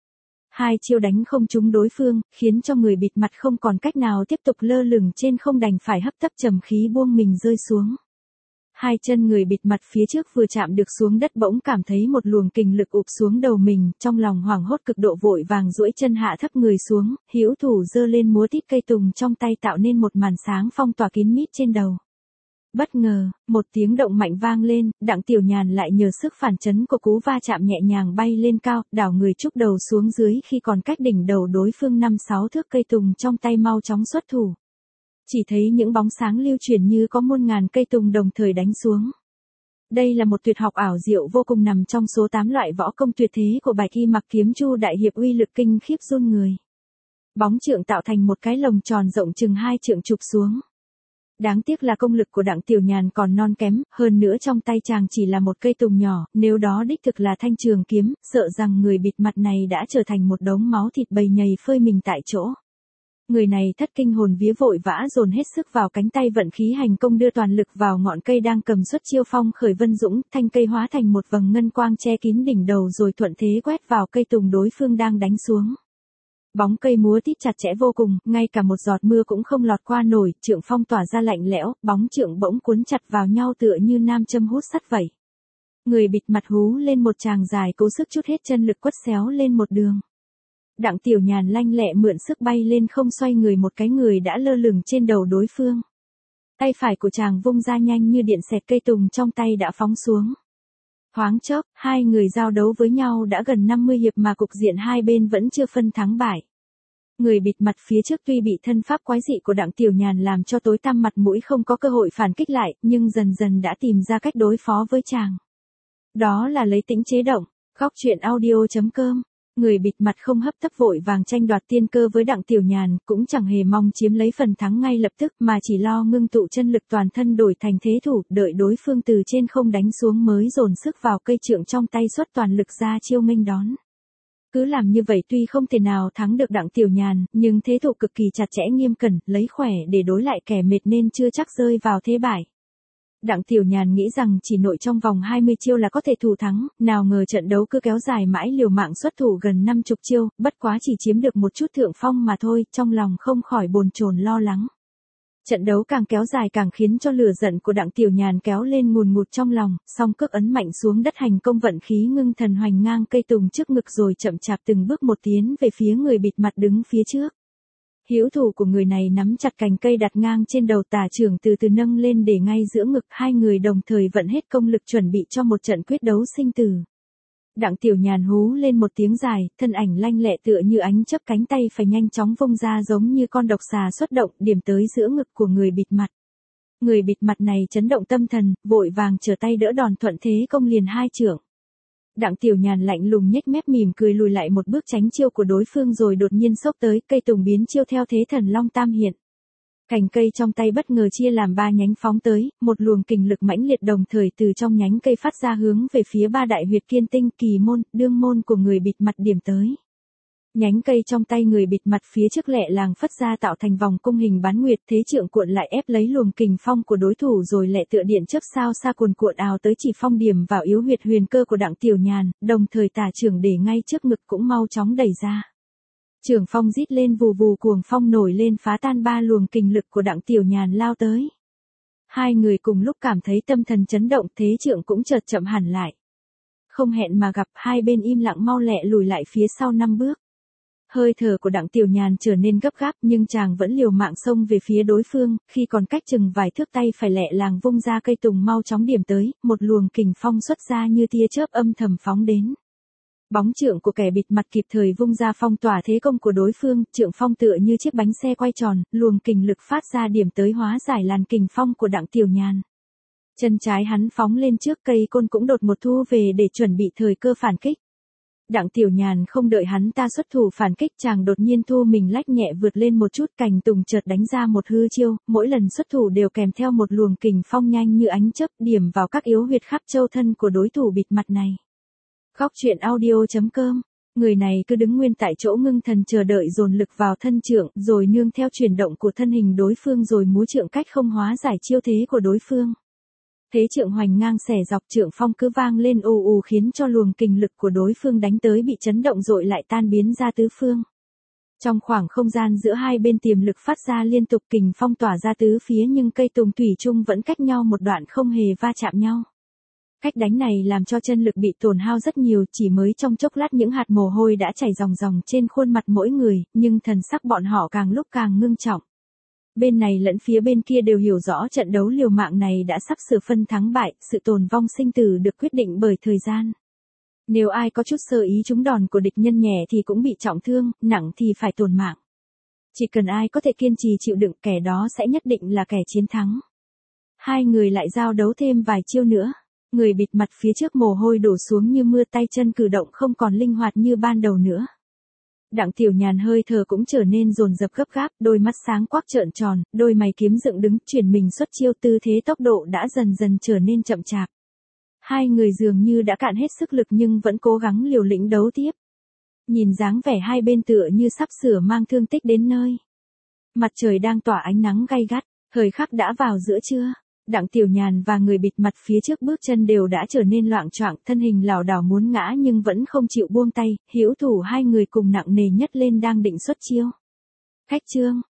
Hai chiêu đánh không trúng đối phương, khiến cho người bịt mặt không còn cách nào tiếp tục lơ lửng trên không, đành phải hấp tấp trầm khí buông mình rơi xuống. Hai chân người bịt mặt phía trước vừa chạm được xuống đất bỗng cảm thấy một luồng kình lực ụp xuống đầu mình, trong lòng hoảng hốt cực độ vội vàng duỗi chân hạ thấp người xuống, hữu thủ giơ lên múa tít cây tùng trong tay tạo nên một màn sáng phong tỏa kín mít trên đầu. Bất ngờ, một tiếng động mạnh vang lên, Đặng Tiểu Nhàn lại nhờ sức phản chấn của cú va chạm nhẹ nhàng bay lên cao, đảo người chúc đầu xuống dưới khi còn cách đỉnh đầu đối phương 5-6 thước, cây tùng trong tay mau chóng xuất thủ. Chỉ thấy những bóng sáng lưu chuyển như có muôn ngàn cây tùng đồng thời đánh xuống. Đây là một tuyệt học ảo diệu vô cùng, nằm trong số 8 loại võ công tuyệt thế của Bạch Y Mặc Kiếm Chu đại hiệp, uy lực kinh khiếp run người. Bóng trượng tạo thành một cái lồng tròn rộng chừng 2 trượng chụp xuống. Đáng tiếc là công lực của Đặng Tiểu Nhàn còn non kém, hơn nữa trong tay chàng chỉ là một cây tùng nhỏ, nếu đó đích thực là thanh trường kiếm, sợ rằng người bịt mặt này đã trở thành một đống máu thịt bầy nhầy phơi mình tại chỗ. Người này thất kinh hồn vía, vội vã dồn hết sức vào cánh tay, vận khí hành công đưa toàn lực vào ngọn cây đang cầm xuất chiêu phong khởi vân dũng, thanh cây hóa thành một vầng ngân quang che kín đỉnh đầu rồi thuận thế quét vào cây tùng đối phương đang đánh xuống. Bóng cây múa tít chặt chẽ vô cùng, ngay cả một giọt mưa cũng không lọt qua nổi, trượng phong tỏa ra lạnh lẽo, bóng trượng bỗng cuốn chặt vào nhau tựa như nam châm hút sắt vậy. Người bịt mặt hú lên một tràng dài, cố sức chút hết chân lực quất xéo lên một đường. Đặng Tiểu Nhàn lanh lẹ mượn sức bay lên không, xoay người một cái, người đã lơ lửng trên đầu đối phương. Tay phải của chàng vung ra nhanh như điện xẹt, cây tùng trong tay đã phóng xuống. Thoáng chốc, hai người giao đấu với nhau đã gần 50 hiệp mà cục diện hai bên vẫn chưa phân thắng bại. Người bịt mặt phía trước tuy bị thân pháp quái dị của Đặng Tiểu Nhàn làm cho tối tăm mặt mũi, không có cơ hội phản kích lại, nhưng dần dần đã tìm ra cách đối phó với chàng. Đó là lấy tĩnh chế động. Góc truyện audio.com Người bịt mặt không hấp tấp vội vàng tranh đoạt tiên cơ với Đặng Tiểu Nhàn, cũng chẳng hề mong chiếm lấy phần thắng ngay lập tức mà chỉ lo ngưng tụ chân lực toàn thân đổi thành thế thủ, đợi đối phương từ trên không đánh xuống mới dồn sức vào cây trượng trong tay xuất toàn lực ra chiêu nghênh đón. Cứ làm như vậy tuy không thể nào thắng được Đặng Tiểu Nhàn, nhưng thế thủ cực kỳ chặt chẽ nghiêm cẩn, lấy khỏe để đối lại kẻ mệt nên chưa chắc rơi vào thế bại. Đặng Tiểu Nhàn nghĩ rằng chỉ nội trong vòng 20 chiêu là có thể thủ thắng, nào ngờ trận đấu cứ kéo dài mãi liều mạng xuất thủ gần 50 chiêu, bất quá chỉ chiếm được một chút thượng phong mà thôi, trong lòng không khỏi bồn chồn lo lắng. Trận đấu càng kéo dài càng khiến cho lửa giận của Đặng Tiểu Nhàn kéo lên ngùn ngụt trong lòng, song cước ấn mạnh xuống đất hành công vận khí ngưng thần hoành ngang cây tùng trước ngực rồi chậm chạp từng bước một tiến về phía người bịt mặt đứng phía trước. Hữu thủ của người này nắm chặt cành cây đặt ngang trên đầu, tả chưởng từ từ nâng lên để ngay giữa ngực, hai người đồng thời vận hết công lực chuẩn bị cho một trận quyết đấu sinh tử. Đặng Tiểu Nhàn hú lên một tiếng dài, thân ảnh lanh lẹ tựa như ánh chớp, cánh tay phải nhanh chóng vung ra giống như con độc xà xuất động, điểm tới giữa ngực của người bịt mặt. Người bịt mặt này chấn động tâm thần, vội vàng trở tay đỡ đòn, thuận thế công liền hai chưởng. Đặng Tiểu Nhàn lạnh lùng nhếch mép mỉm cười lùi lại một bước tránh chiêu của đối phương rồi đột nhiên xốc tới, cây tùng biến chiêu theo thế thần long tam hiện. Cành cây trong tay bất ngờ chia làm ba nhánh phóng tới, một luồng kình lực mãnh liệt đồng thời từ trong nhánh cây phát ra hướng về phía ba đại huyệt kiên tinh, kỳ môn, đương môn của người bịt mặt điểm tới. Nhánh cây trong tay người bịt mặt phía trước lẹ làng phất ra tạo thành vòng cung hình bán nguyệt, thế trượng cuộn lại ép lấy luồng kình phong của đối thủ rồi lẹ tựa điện chớp sao xa cuồn cuộn ào tới, chỉ phong điểm vào yếu huyệt huyền cơ của Đặng Tiểu Nhàn, đồng thời tả chưởng để ngay trước ngực cũng mau chóng đẩy ra. Chưởng phong rít lên vù vù, cuồng phong nổi lên phá tan ba luồng kình lực của Đặng Tiểu Nhàn lao tới. Hai người cùng lúc cảm thấy tâm thần chấn động, thế trượng cũng chợt chậm hẳn lại. Không hẹn mà gặp, hai bên im lặng mau lẹ lùi lại phía sau 5 bước. Hơi thở của Đặng Tiểu Nhàn trở nên gấp gáp nhưng chàng vẫn liều mạng xông về phía đối phương, khi còn cách chừng vài thước tay phải lẹ làng vung ra cây tùng mau chóng điểm tới, một luồng kình phong xuất ra như tia chớp âm thầm phóng đến. Bóng trượng của kẻ bịt mặt kịp thời vung ra phong tỏa thế công của đối phương, trượng phong tựa như chiếc bánh xe quay tròn, luồng kình lực phát ra điểm tới hóa giải làn kình phong của Đặng Tiểu Nhàn. Chân trái hắn phóng lên trước, cây côn cũng đột một thu về để chuẩn bị thời cơ phản kích. Đặng Tiểu Nhàn không đợi hắn ta xuất thủ phản kích, chàng đột nhiên thu mình lách nhẹ vượt lên một chút, cành tùng chợt đánh ra một hư chiêu, mỗi lần xuất thủ đều kèm theo một luồng kình phong nhanh như ánh chớp điểm vào các yếu huyệt khắp châu thân của đối thủ bịt mặt này. Khóc chuyện audio.com. Người này cứ đứng nguyên tại chỗ ngưng thần chờ đợi dồn lực vào thân trượng, rồi nương theo chuyển động của thân hình đối phương rồi múa trượng cách không hóa giải chiêu thế của đối phương. Thế trượng hoành ngang xẻ dọc, trượng phong cứ vang lên ù ù khiến cho luồng kình lực của đối phương đánh tới bị chấn động rồi lại tan biến ra tứ phương. Trong khoảng không gian giữa hai bên tiềm lực phát ra liên tục, kình phong tỏa ra tứ phía nhưng cây tùng thủy chung vẫn cách nhau một đoạn không hề va chạm nhau. Cách đánh này làm cho chân lực bị tổn hao rất nhiều, chỉ mới trong chốc lát những hạt mồ hôi đã chảy ròng ròng trên khuôn mặt mỗi người, nhưng thần sắc bọn họ càng lúc càng ngưng trọng. Bên này lẫn phía bên kia đều hiểu rõ trận đấu liều mạng này đã sắp sửa phân thắng bại, sự tồn vong sinh tử được quyết định bởi thời gian. Nếu ai có chút sơ ý trúng đòn của địch nhân nhẹ thì cũng bị trọng thương, nặng thì phải tổn mạng. Chỉ cần ai có thể kiên trì chịu đựng, kẻ đó sẽ nhất định là kẻ chiến thắng. Hai người lại giao đấu thêm vài chiêu nữa. Người bịt mặt phía trước mồ hôi đổ xuống như mưa, tay chân cử động không còn linh hoạt như ban đầu nữa. Đặng Tiểu Nhàn hơi thở cũng trở nên dồn dập gấp gáp, đôi mắt sáng quắc trợn tròn, đôi mày kiếm dựng đứng, chuyển mình xuất chiêu, tư thế tốc độ đã dần dần trở nên chậm chạp. Hai người dường như đã cạn hết sức lực nhưng vẫn cố gắng liều lĩnh đấu tiếp. Nhìn dáng vẻ hai bên tựa như sắp sửa mang thương tích đến nơi. Mặt trời đang tỏa ánh nắng gay gắt, thời khắc đã vào giữa trưa. Đặng Tiểu Nhàn và người bịt mặt phía trước bước chân đều đã trở nên loạng choạng, thân hình lảo đảo muốn ngã nhưng vẫn không chịu buông tay, hữu thủ hai người cùng nặng nề nhất lên đang định xuất chiêu. Khách trương,